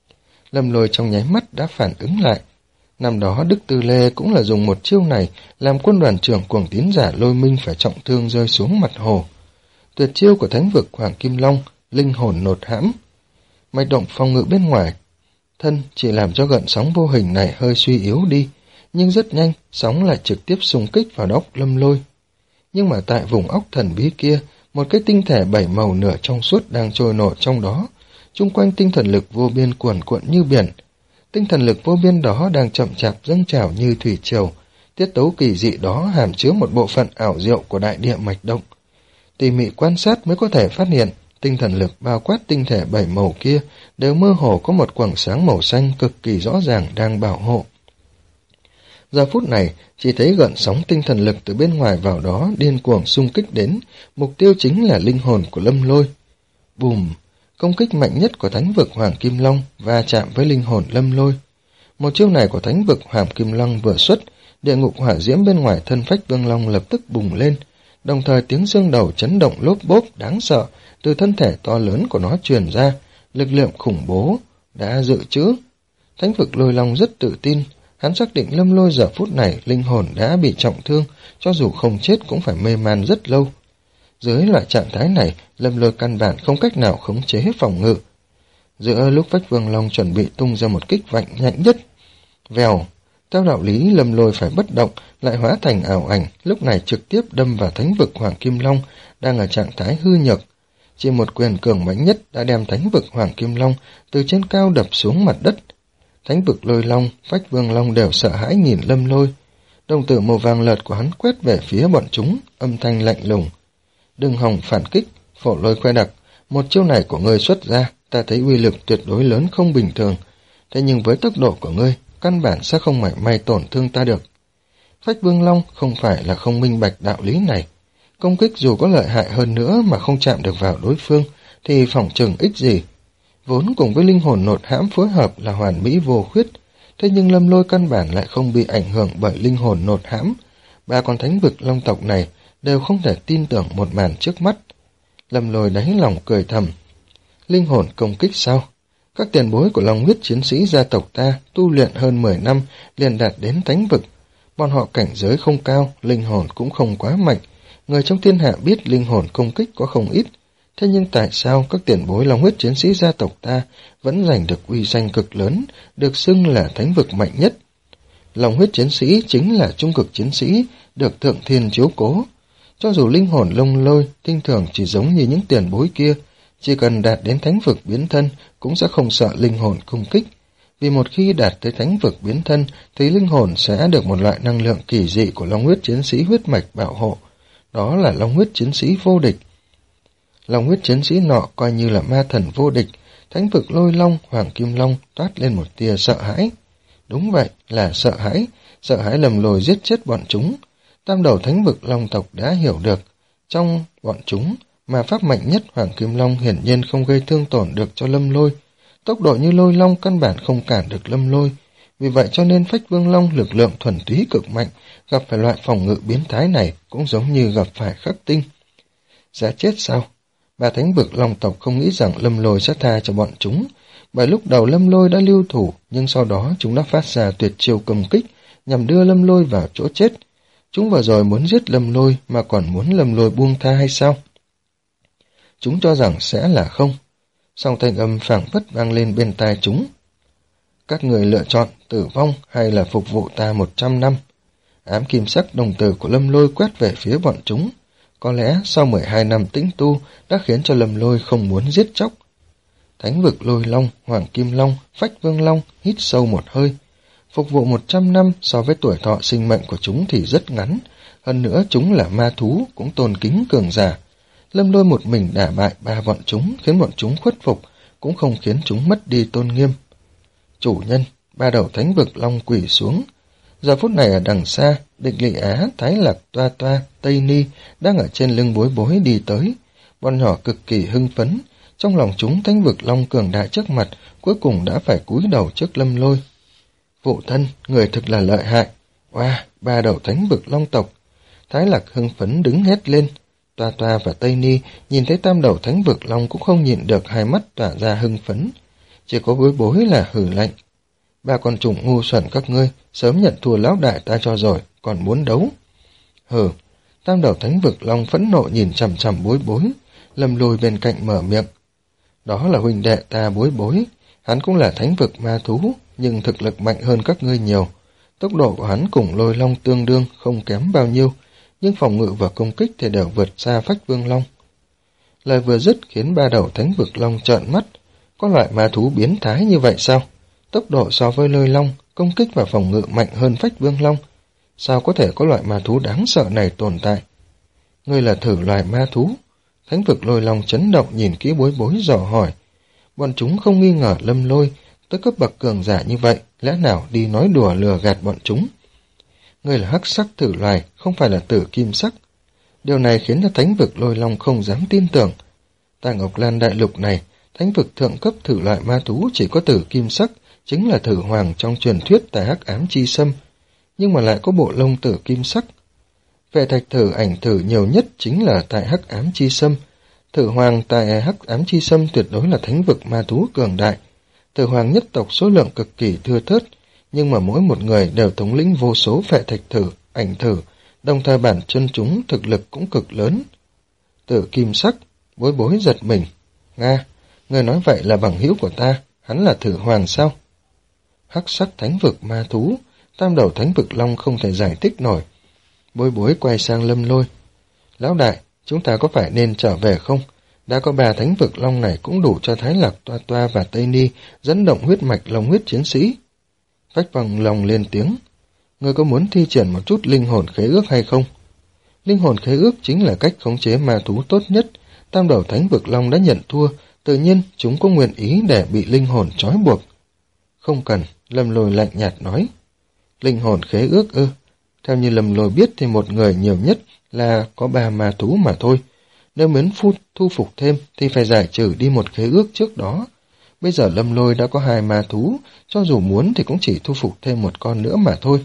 Speaker 1: Lâm Lôi trong nháy mắt đã phản ứng lại. Năm đó Đức Tư Lê cũng là dùng một chiêu này làm quân đoàn trưởng cuồng tín giả Lôi Minh phải trọng thương rơi xuống mặt hồ. Tuyệt chiêu của thánh vực Hoàng Kim Long, linh hồn nột hãm. Mạch động phòng ngự bên ngoài thân chỉ làm cho gợn sóng vô hình này hơi suy yếu đi, nhưng rất nhanh sóng lại trực tiếp xung kích vào óc Lâm Lôi. Nhưng mà tại vùng óc thần bí kia, một cái tinh thể bảy màu nửa trong suốt đang trôi nổi trong đó, chung quanh tinh thần lực vô biên cuồn cuộn như biển. Tinh thần lực vô biên đó đang chậm chạp dâng trào như thủy triều, tiết tấu kỳ dị đó hàm chứa một bộ phận ảo diệu của đại địa mạch động. Tỉ mỉ quan sát mới có thể phát hiện, tinh thần lực bao quát tinh thể bảy màu kia đều mơ hồ có một quầng sáng màu xanh cực kỳ rõ ràng đang bảo hộ. Giờ phút này, chỉ thấy gợn sóng tinh thần lực từ bên ngoài vào đó điên cuồng xung kích đến, mục tiêu chính là linh hồn của Lâm Lôi. Bùm! Công kích mạnh nhất của thánh vực Hoàng Kim Long va chạm với linh hồn Lâm Lôi. Một chiêu này của thánh vực Hoàng Kim Long vừa xuất, địa ngục hỏa diễm bên ngoài thân Phách Vương Long lập tức bùng lên, đồng thời tiếng xương đầu chấn động lốp bốp đáng sợ từ thân thể to lớn của nó truyền ra, lực lượng khủng bố đã dự trữ. Thánh vực Lôi Long rất tự tin, hắn xác định Lâm Lôi giờ phút này linh hồn đã bị trọng thương, cho dù không chết cũng phải mê man rất lâu. Dưới loại trạng thái này, Lâm Lôi căn bản không cách nào khống chế phòng ngự. Giữa lúc Phách Vương Long chuẩn bị tung ra một kích vạnh nhanh nhất, vèo, theo đạo lý Lâm Lôi phải bất động, lại hóa thành ảo ảnh, lúc này trực tiếp đâm vào thánh vực Hoàng Kim Long đang ở trạng thái hư nhược. Chỉ một quyền cường mãnh nhất đã đem thánh vực Hoàng Kim Long từ trên cao đập xuống mặt đất. Thánh vực Lôi Long, Phách Vương Long đều sợ hãi nhìn Lâm Lôi. Đồng tử màu vàng lợt của hắn quét về phía bọn chúng, âm thanh lạnh lùng. Đừng hòng phản kích, Phổ Lôi khoe đặc, một chiêu này của ngươi xuất ra, ta thấy uy lực tuyệt đối lớn không bình thường. Thế nhưng với tốc độ của ngươi, căn bản sẽ không mảy may tổn thương ta được. Phách Vương Long không phải là không minh bạch đạo lý này. Công kích dù có lợi hại hơn nữa mà không chạm được vào đối phương, thì phỏng chừng ích gì. Vốn cùng với linh hồn nột hãm phối hợp là hoàn mỹ vô khuyết, thế nhưng Lâm Lôi căn bản lại không bị ảnh hưởng bởi linh hồn nột hãm. Ba con thánh vực long tộc này đều không thể tin tưởng một màn trước mắt. Lâm Lôi đáy lòng cười thầm. Linh hồn công kích sao? Các tiền bối của Long huyết chiến sĩ gia tộc ta tu luyện hơn mười năm liền đạt đến thánh vực. Bọn họ cảnh giới không cao, linh hồn cũng không quá mạnh. Người trong thiên hạ biết linh hồn công kích có không ít. Thế nhưng tại sao các tiền bối Long huyết chiến sĩ gia tộc ta vẫn giành được uy danh cực lớn, được xưng là thánh vực mạnh nhất? Long huyết chiến sĩ chính là trung cực chiến sĩ, được thượng thiên chiếu cố. Cho dù linh hồn Long Lôi tinh thường chỉ giống như những tiền bối kia, chỉ cần đạt đến thánh vực biến thân cũng sẽ không sợ linh hồn công kích. Vì một khi đạt tới thánh vực biến thân thì linh hồn sẽ được một loại năng lượng kỳ dị của Long huyết chiến sĩ huyết mạch bảo hộ. Đó là Long huyết chiến sĩ vô địch. Long huyết chiến sĩ nọ coi như là ma thần vô địch. Thánh vực Lôi Long, Hoàng Kim Long toát lên một tia sợ hãi. Đúng vậy, là sợ hãi. Sợ hãi Lầm Lôi giết chết bọn chúng. Tam đầu thánh vực Long tộc đã hiểu được. Trong bọn chúng, mà pháp mạnh nhất Hoàng Kim Long hiển nhiên không gây thương tổn được cho Lâm Lôi. Tốc độ như Lôi Long căn bản không cản được Lâm Lôi. Vì vậy cho nên Phách Vương Long lực lượng thuần túy cực mạnh, gặp phải loại phòng ngự biến thái này cũng giống như gặp phải khắc tinh. Sẽ chết sao? Ba thánh vực Long tộc không nghĩ rằng Lâm Lôi sẽ tha cho bọn chúng. Bởi lúc đầu Lâm Lôi đã lưu thủ, nhưng sau đó chúng đã phát ra tuyệt chiêu công kích nhằm đưa Lâm Lôi vào chỗ chết. Chúng vừa rồi muốn giết Lâm Lôi mà còn muốn Lâm Lôi buông tha hay sao? Chúng cho rằng sẽ là không. Song thanh âm phảng phất vang lên bên tai chúng. Các người lựa chọn tử vong hay là phục vụ ta một trăm năm? Ám kim sắc đồng tử của Lâm Lôi quét về phía bọn chúng. Có lẽ sau mười hai năm tĩnh tu đã khiến cho Lâm Lôi không muốn giết chóc. Thánh vực Lôi Long, Hoàng Kim Long, Phách Vương Long hít sâu một hơi. Phục vụ một trăm năm so với tuổi thọ sinh mệnh của chúng thì rất ngắn. Hơn nữa chúng là ma thú, cũng tôn kính cường giả. Lâm Lôi một mình đả bại ba bọn chúng, khiến bọn chúng khuất phục, cũng không khiến chúng mất đi tôn nghiêm. Chủ nhân, ba đầu thánh vực Long quỳ xuống. Giờ phút này ở đằng xa, Địch Lị Á, Thái Lạc, Toa Toa, Tây Ni đang ở trên lưng Bối Bối đi tới. Bọn nhỏ cực kỳ hưng phấn, trong lòng chúng thánh vực Long cường đại trước mặt, cuối cùng đã phải cúi đầu trước Lâm Lôi. Phụ thân, người thực là lợi hại. Wow, ba đầu thánh vực Long tộc. Thái Lạc hưng phấn đứng hét lên. Toa Toa và Tây Ni nhìn thấy tam đầu thánh vực Long cũng không nhịn được hai mắt tỏa ra hưng phấn. Chỉ có Bối Bối là hử lạnh. Ba con trùng ngu xuẩn các ngươi, sớm nhận thua lão đại ta cho rồi, còn muốn đấu. Hừ, tam đầu thánh vực Long phẫn nộ nhìn chằm chằm Bối Bối, Lâm Lôi bên cạnh mở miệng. Đó là huynh đệ ta Bối Bối, hắn cũng là thánh vực ma thú, nhưng thực lực mạnh hơn các ngươi nhiều. Tốc độ của hắn cùng Lôi Long tương đương, không kém bao nhiêu, nhưng phòng ngự và công kích thì đều vượt xa Phách Vương Long. Lời vừa dứt khiến ba đầu thánh vực Long trợn mắt. Có loại ma thú biến thái như vậy sao? Tốc độ so với Lôi Long, công kích và phòng ngự mạnh hơn Phách Vương Long. Sao có thể có loại ma thú đáng sợ này tồn tại? Ngươi là thử loài ma thú. Thánh vực Lôi Long chấn động nhìn kỹ Bối Bối dò hỏi. Bọn chúng không nghi ngờ Lâm Lôi tới cấp bậc cường giả như vậy, lẽ nào đi nói đùa lừa gạt bọn chúng? Ngươi là hắc sắc thử loài, không phải là tử kim sắc. Điều này khiến cho thánh vực Lôi Long không dám tin tưởng. Tại Ngọc Lan đại lục này, thánh vực thượng cấp thử loại ma thú chỉ có tử kim sắc, chính là thử hoàng trong truyền thuyết tại Hắc Ám Chi Sâm, nhưng mà lại có bộ lông tử kim sắc. Vệ thạch thử ảnh thử nhiều nhất chính là tại Hắc Ám Chi Sâm, Thử Hoàng tại Hắc Ám Chi Sâm tuyệt đối là thánh vực ma thú cường đại. Thử Hoàng nhất tộc số lượng cực kỳ thưa thớt, nhưng mà mỗi một người đều thống lĩnh vô số phệ thạch thử, ảnh thử, đồng thời bản chân chúng thực lực cũng cực lớn. Tử Kim Sắc, Bối Bối giật mình. Nga, người nói vậy là bằng hữu của ta, hắn là Thử Hoàng sao? Hắc sắc thánh vực ma thú, tam đầu thánh vực long không thể giải thích nổi. Bối Bối quay sang Lâm Lôi. Lão đại, chúng ta có phải nên trở về không? Đã có ba thánh vực long này cũng đủ cho Thái Lạc Toa Toa và Tây Ni dẫn động huyết mạch long huyết chiến sĩ. Phách Bằng Long lên tiếng. Ngươi có muốn thi triển một chút linh hồn khế ước hay không? Linh hồn khế ước chính là cách khống chế ma thú tốt nhất. Tam đầu thánh vực long đã nhận thua, tự nhiên chúng có nguyện ý để bị linh hồn trói buộc. Không cần, Lâm Lôi lạnh nhạt nói. Linh hồn khế ước ư? Theo như Lâm Lôi biết thì một người nhiều nhất là có ba ma thú mà thôi. Nếu muốn phu, thu phục thêm thì phải giải trừ đi một khế ước trước đó. Bây giờ Lâm Lôi đã có hai ma thú, cho dù muốn thì cũng chỉ thu phục thêm một con nữa mà thôi.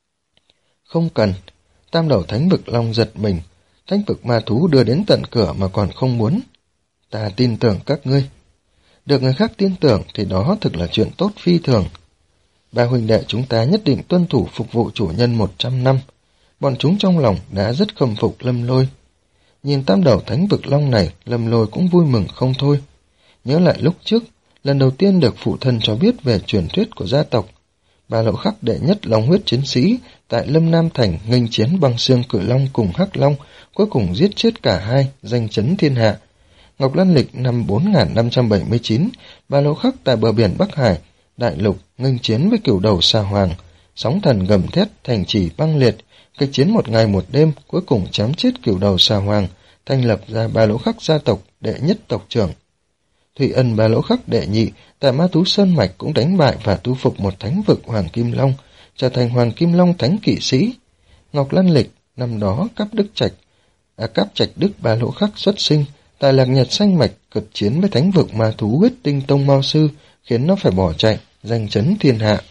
Speaker 1: Không cần. Tam đầu thánh vực long giật mình. Thánh vực ma thú đưa đến tận cửa mà còn không muốn. Ta tin tưởng các ngươi. Được người khác tin tưởng thì đó thực là chuyện tốt phi thường. Ba huynh đệ chúng ta nhất định tuân thủ phục vụ chủ nhân một trăm năm. Bọn chúng trong lòng đã rất khâm phục Lâm Lôi. Nhìn tam đầu thánh vực long này, Lâm Lôi cũng vui mừng không thôi. Nhớ lại lúc trước, lần đầu tiên được phụ thân cho biết về truyền thuyết của gia tộc. Ba Lỗ Khắc đệ nhất long huyết chiến sĩ tại Lâm Nam Thành nghênh chiến băng xương cự long cùng Hắc Long, cuối cùng giết chết cả hai, danh chấn thiên hạ. Ngọc Lan Lịch năm bốn nghìn năm trăm bảy mươi chín, Ba Lỗ Khắc tại bờ biển Bắc Hải, đại lục nghênh chiến với cửu đầu Sa Hoàng, sóng thần gầm thét, thành trì băng liệt, kịch chiến một ngày một đêm, cuối cùng chém chết cửu đầu Sa Hoàng, thành lập ra Ba Lỗ Khắc gia tộc đệ nhất tộc trưởng. Thủy Ân Ba Lỗ Khắc đệ nhị tại Ma Thú Sơn Mạch cũng đánh bại và tu phục một thánh vực Hoàng Kim Long, trở thành Hoàng Kim Long thánh kỵ sĩ. Ngọc Lan Lịch năm đó Cáp Đức Trạch, à, Cáp Trạch Đức Ba Lỗ Khắc xuất sinh tại Lạc Nhật Xanh Mạch, cực chiến với thánh vực ma thú huyết tinh tông Mao Sư, khiến nó phải bỏ chạy, danh chấn thiên hạ.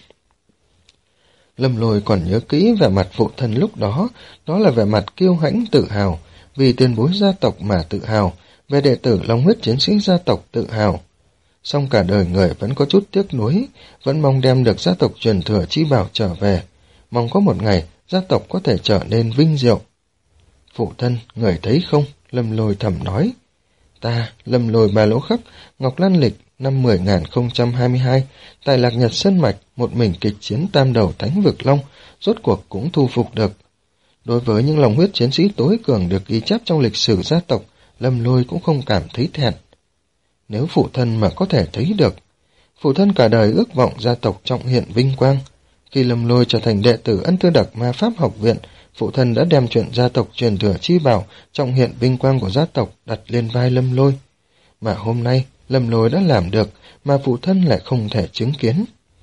Speaker 1: Lâm Lôi còn nhớ kỹ vẻ mặt phụ thân lúc đó, đó là vẻ mặt kiêu hãnh tự hào, vì tiền bối gia tộc mà tự hào, về đệ tử long huyết chiến sĩ gia tộc tự hào. Song cả đời người vẫn có chút tiếc nuối, vẫn mong đem được gia tộc truyền thừa chi bảo trở về, mong có một ngày gia tộc có thể trở nên vinh diệu. Phụ thân, người thấy không? Lâm Lôi thầm nói. Ta, Lâm Lôi Ba Lỗ Khắc, Ngọc Lan Lịch năm mười nghìn không trăm hai mươi hai, tại Lạc Nhật Sơn Mạch, một mình kịch chiến tam đầu thánh vực long, rốt cuộc cũng thu phục được. Đối với những lòng huyết chiến sĩ tối cường được ghi chép trong lịch sử gia tộc, Lâm Lôi cũng không cảm thấy thẹn. Nếu phụ thân mà có thể thấy được, phụ thân cả đời ước vọng gia tộc trọng hiện vinh quang. Khi Lâm Lôi trở thành đệ tử Ân Tư Đặc Ma Pháp Học Viện, phụ thân đã đem chuyện gia tộc truyền thừa chi bảo, trọng hiện vinh quang của gia tộc đặt lên vai Lâm Lôi. Mà hôm nay, Lâm Lôi đã làm được, mà phụ thân lại không thể chứng kiến.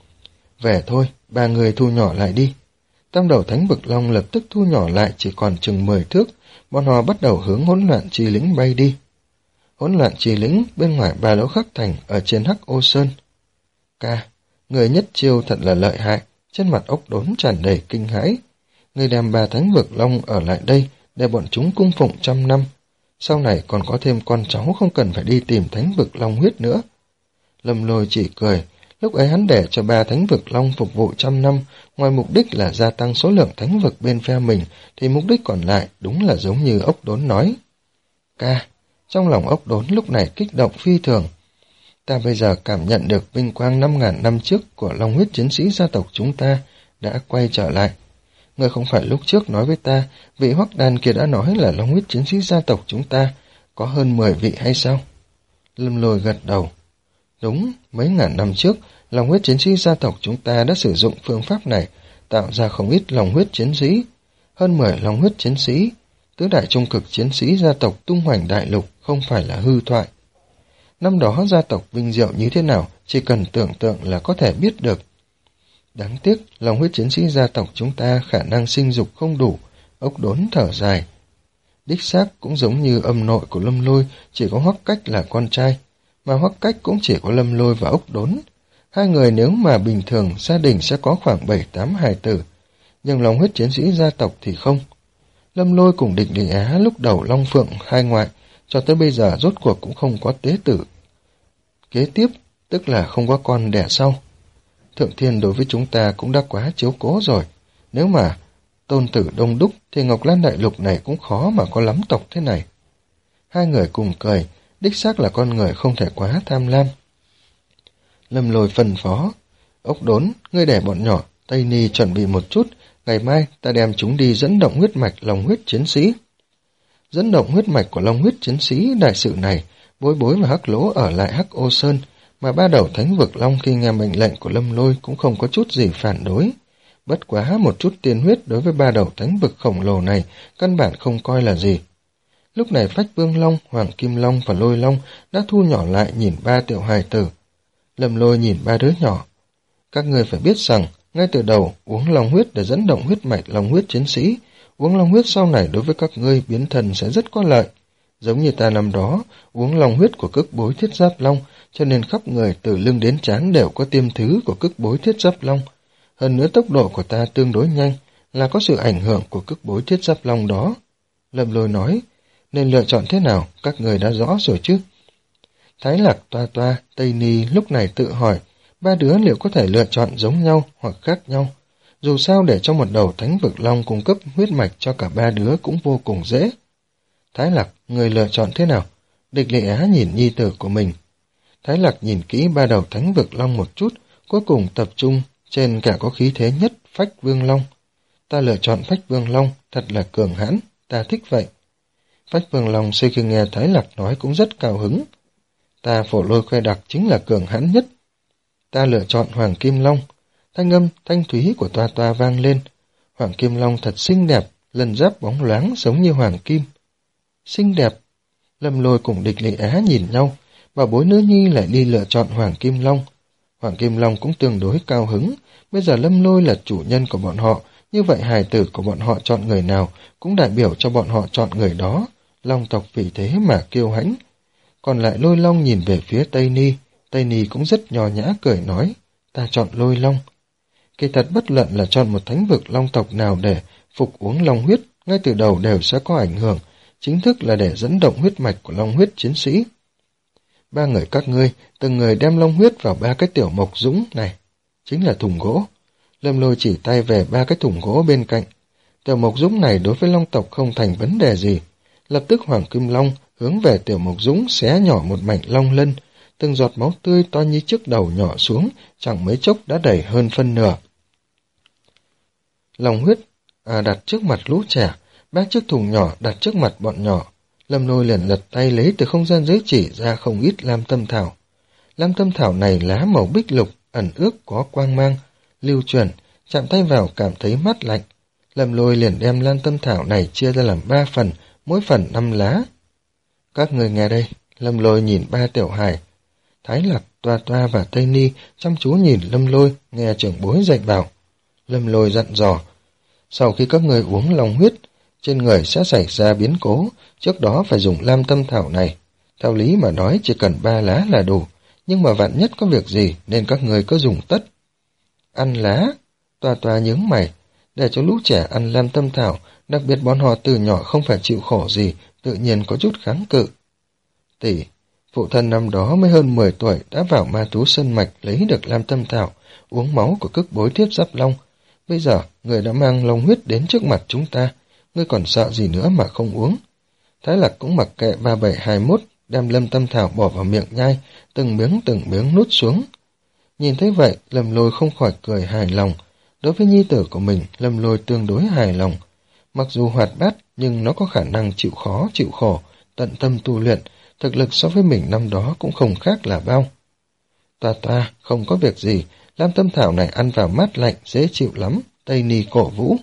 Speaker 1: Về thôi, ba người thu nhỏ lại đi. Tam đầu thánh vực long lập tức thu nhỏ lại chỉ còn chừng mười thước, bọn họ bắt đầu hướng hỗn loạn chi lĩnh bay đi. Hỗn loạn chi lĩnh bên ngoài Ba Lỗ Khắc thành ở trên Hắc Ô Sơn. Ca, người nhất chiêu thật là lợi hại, trên mặt ốc đốn tràn đầy kinh hãi. Người đem ba thánh vực long ở lại đây để bọn chúng cung phụng trăm năm. Sau này còn có thêm con cháu không cần phải đi tìm thánh vực long huyết nữa. Lâm Lôi chỉ cười, lúc ấy hắn để cho ba thánh vực long phục vụ trăm năm, ngoài mục đích là gia tăng số lượng thánh vực bên phe mình, thì mục đích còn lại đúng là giống như ốc đốn nói. Ca, trong lòng ốc đốn lúc này kích động phi thường. Ta bây giờ cảm nhận được vinh quang năm ngàn năm trước của long huyết chiến sĩ gia tộc chúng ta đã quay trở lại. Ngươi không phải lúc trước nói với ta, vị Hoắc Đan kia đã nói là long huyết chiến sĩ gia tộc chúng ta có hơn mười vị hay sao? Lâm Lôi gật đầu. Đúng, mấy ngàn năm trước, long huyết chiến sĩ gia tộc chúng ta đã sử dụng phương pháp này, tạo ra không ít long huyết chiến sĩ. Hơn mười long huyết chiến sĩ, tứ đại trung cực chiến sĩ gia tộc tung hoành đại lục không phải là hư thoại. Năm đó gia tộc vinh diệu như thế nào, chỉ cần tưởng tượng là có thể biết được. Đáng tiếc, long huyết chiến sĩ gia tộc chúng ta khả năng sinh dục không đủ, ốc đốn thở dài. Đích xác cũng giống như âm nội của Lâm Lôi, chỉ có Hoắc Cách là con trai, mà Hoắc Cách cũng chỉ có Lâm Lôi và ốc đốn. Hai người nếu mà bình thường, gia đình sẽ có khoảng bảy tám hài tử, nhưng long huyết chiến sĩ gia tộc thì không. Lâm Lôi cùng Địch Địch Á lúc đầu long phượng hai ngoại, cho tới bây giờ rốt cuộc cũng không có tế tử kế tiếp, tức là không có con đẻ sau. Thượng Thiên đối với chúng ta cũng đã quá chiếu cố rồi. Nếu mà tôn tử đông đúc thì Ngọc Lan Đại Lục này cũng khó mà có lắm tộc thế này. Hai người cùng cười, đích xác là con người không thể quá tham lam. Lâm Lôi phân phó, Ốc Đốn, ngươi để bọn nhỏ, Tây Ni chuẩn bị một chút, ngày mai ta đem chúng đi dẫn động huyết mạch long huyết chiến sĩ. Dẫn động huyết mạch của long huyết chiến sĩ đại sự này, Bối Bối và Hắc Lỗ ở lại Hắc Ô Sơn, mà ba đầu thánh vực long khi nghe mệnh lệnh của Lâm Lôi cũng không có chút gì phản đối. Bất quá một chút tiên huyết đối với ba đầu thánh vực khổng lồ này căn bản không coi là gì. Lúc này Phách Vương Long, Hoàng Kim Long và Lôi Long đã thu nhỏ lại nhìn ba tiểu hài tử. Lâm Lôi nhìn ba đứa nhỏ. Các người phải biết rằng, ngay từ đầu uống long huyết để dẫn động huyết mạch long huyết chiến sĩ, uống long huyết sau này đối với các ngươi biến thần sẽ rất có lợi. Giống như ta năm đó, uống long huyết của Cức Bối Thiết Giáp Long, cho nên khắp người từ lưng đến trán đều có tiêm thứ của Cức Bối Thiết Giáp Long. Hơn nữa tốc độ của ta tương đối nhanh, là có sự ảnh hưởng của Cức Bối Thiết Giáp Long đó. Lâm Lôi nói, nên lựa chọn thế nào, các người đã rõ rồi chứ? Thái Lạc, Toa Toa, Tây Ni lúc này tự hỏi, ba đứa liệu có thể lựa chọn giống nhau hoặc khác nhau? Dù sao để cho một đầu thánh vực long cung cấp huyết mạch cho cả ba đứa cũng vô cùng dễ. Thái Lạc, người lựa chọn thế nào? Địch Lệ Á nhìn nhi tử của mình. Thái Lạc nhìn kỹ ba đầu thánh vực long một chút, cuối cùng tập trung trên kẻ có khí thế nhất, Phách Vương Long. Ta lựa chọn Phách Vương Long, thật là cường hãn, ta thích vậy. Phách Vương Long sau khi nghe Thái Lạc nói cũng rất cao hứng. Ta Phổ Lôi Khoe Đặc chính là cường hãn nhất. Ta lựa chọn Hoàng Kim Long. Thanh âm thanh thúy của Toa Toa vang lên. Hoàng Kim Long thật xinh đẹp, lân giáp bóng loáng giống như hoàng kim. Xinh đẹp. Lâm Lôi cùng Địch Lệ Á nhìn nhau, bảo bối nữ nhi lại đi lựa chọn Hoàng Kim Long. Hoàng Kim Long cũng tương đối cao hứng. Bây giờ Lâm Lôi là chủ nhân của bọn họ, như vậy hài tử của bọn họ chọn người nào cũng đại biểu cho bọn họ chọn người đó. Long tộc vì thế mà kiêu hãnh. Còn lại Lôi Long nhìn về phía Tây Ni. Tây Ni cũng rất nho nhã cười nói, ta chọn Lôi Long. Kỳ thật bất luận là chọn một thánh vực long tộc nào để phục uống long huyết, ngay từ đầu đều sẽ có ảnh hưởng, chính thức là để dẫn động huyết mạch của long huyết chiến sĩ. Ba người các ngươi, từng người đem long huyết vào ba cái tiểu mộc dũng này, chính là thùng gỗ. Lâm Lôi chỉ tay về ba cái thùng gỗ bên cạnh. Tiểu mộc dũng này đối với long tộc không thành vấn đề gì. Lập tức Hoàng Kim Long hướng về tiểu mộc dũng xé nhỏ một mảnh long lân, từng giọt máu tươi to như chiếc đầu nhỏ xuống, chẳng mấy chốc đã đầy hơn phân nửa. Long huyết à, đặt trước mặt lũ trẻ, bác chiếc thùng nhỏ đặt trước mặt bọn nhỏ. Lâm Lôi liền lật tay lấy từ không gian giới chỉ ra không ít lam tâm thảo. Lam tâm thảo này lá màu bích lục, ẩn ước có quang mang, lưu chuyển, chạm tay vào cảm thấy mát lạnh. Lâm Lôi liền đem lam tâm thảo này chia ra làm ba phần, mỗi phần năm lá. Các người nghe đây, Lâm Lôi nhìn ba tiểu hài. Thái Lạc, Toa Toa và Tây Ni chăm chú nhìn Lâm Lôi, nghe trưởng bối dạy bảo. Lâm Lôi dặn dò, sau khi các người uống long huyết, trên người sẽ xảy ra biến cố, trước đó phải dùng lam tâm thảo này. Theo lý mà nói chỉ cần ba lá là đủ, nhưng mà vạn nhất có việc gì nên các người có dùng tất. Ăn lá, Toa Toa nhướng mày, để cho lũ trẻ ăn lam tâm thảo, đặc biệt bọn họ từ nhỏ không phải chịu khổ gì, tự nhiên có chút kháng cự. Tỷ, phụ thân năm đó mới hơn mười tuổi đã vào ma thú sơn mạch lấy được lam tâm thảo, uống máu của Cức Bối Thiết Giáp Long. Bây giờ, người đã mang long huyết đến trước mặt chúng ta, ngươi còn sợ gì nữa mà không uống. Thái Lạc cũng mặc kệ ba bảy hai mốt, đem lâm tâm thảo bỏ vào miệng nhai, từng miếng từng miếng nuốt xuống. Nhìn thấy vậy, Lâm Lôi không khỏi cười hài lòng. Đối với nhi tử của mình, Lâm Lôi tương đối hài lòng. Mặc dù hoạt bát, nhưng nó có khả năng chịu khó, chịu khổ, tận tâm tu luyện, thực lực so với mình năm đó cũng không khác là bao. Toa Toa, không có việc gì, lam tâm thảo này ăn vào mát lạnh, dễ chịu lắm, Tây Ni cổ vũ.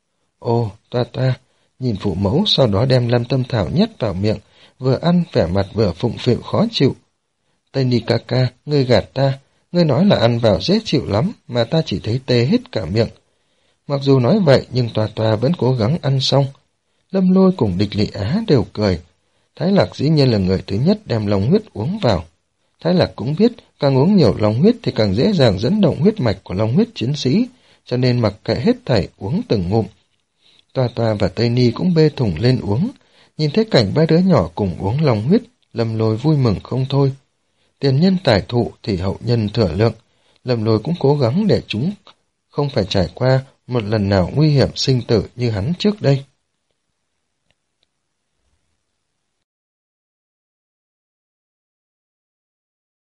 Speaker 1: Ô, Toa Toa, nhìn phụ mẫu sau đó đem lam tâm thảo nhét vào miệng, vừa ăn vẻ mặt vừa phụng phịu khó chịu. Tây Ni ca ca, ngươi gạt ta, ngươi nói là ăn vào dễ chịu lắm, mà ta chỉ thấy tê hết cả miệng. Mặc dù nói vậy, nhưng Toa Toa vẫn cố gắng ăn xong. Lâm Lôi cùng Địch Lị Á đều cười. Thái Lạc dĩ nhiên là người thứ nhất đem long huyết uống vào. Thái Lạc cũng biết, càng uống nhiều long huyết thì càng dễ dàng dẫn động huyết mạch của long huyết chiến sĩ, cho nên mặc kệ hết thảy uống từng ngụm. Toa Toa và Tây Ni cũng bê thùng lên uống. Nhìn thấy cảnh ba đứa nhỏ cùng uống long huyết, Lâm Lôi vui mừng không thôi. Tiền nhân tài thụ thì hậu nhân thừa lượng, Lâm Lôi cũng cố gắng để chúng không phải trải qua một lần nào nguy hiểm sinh tử như hắn trước đây.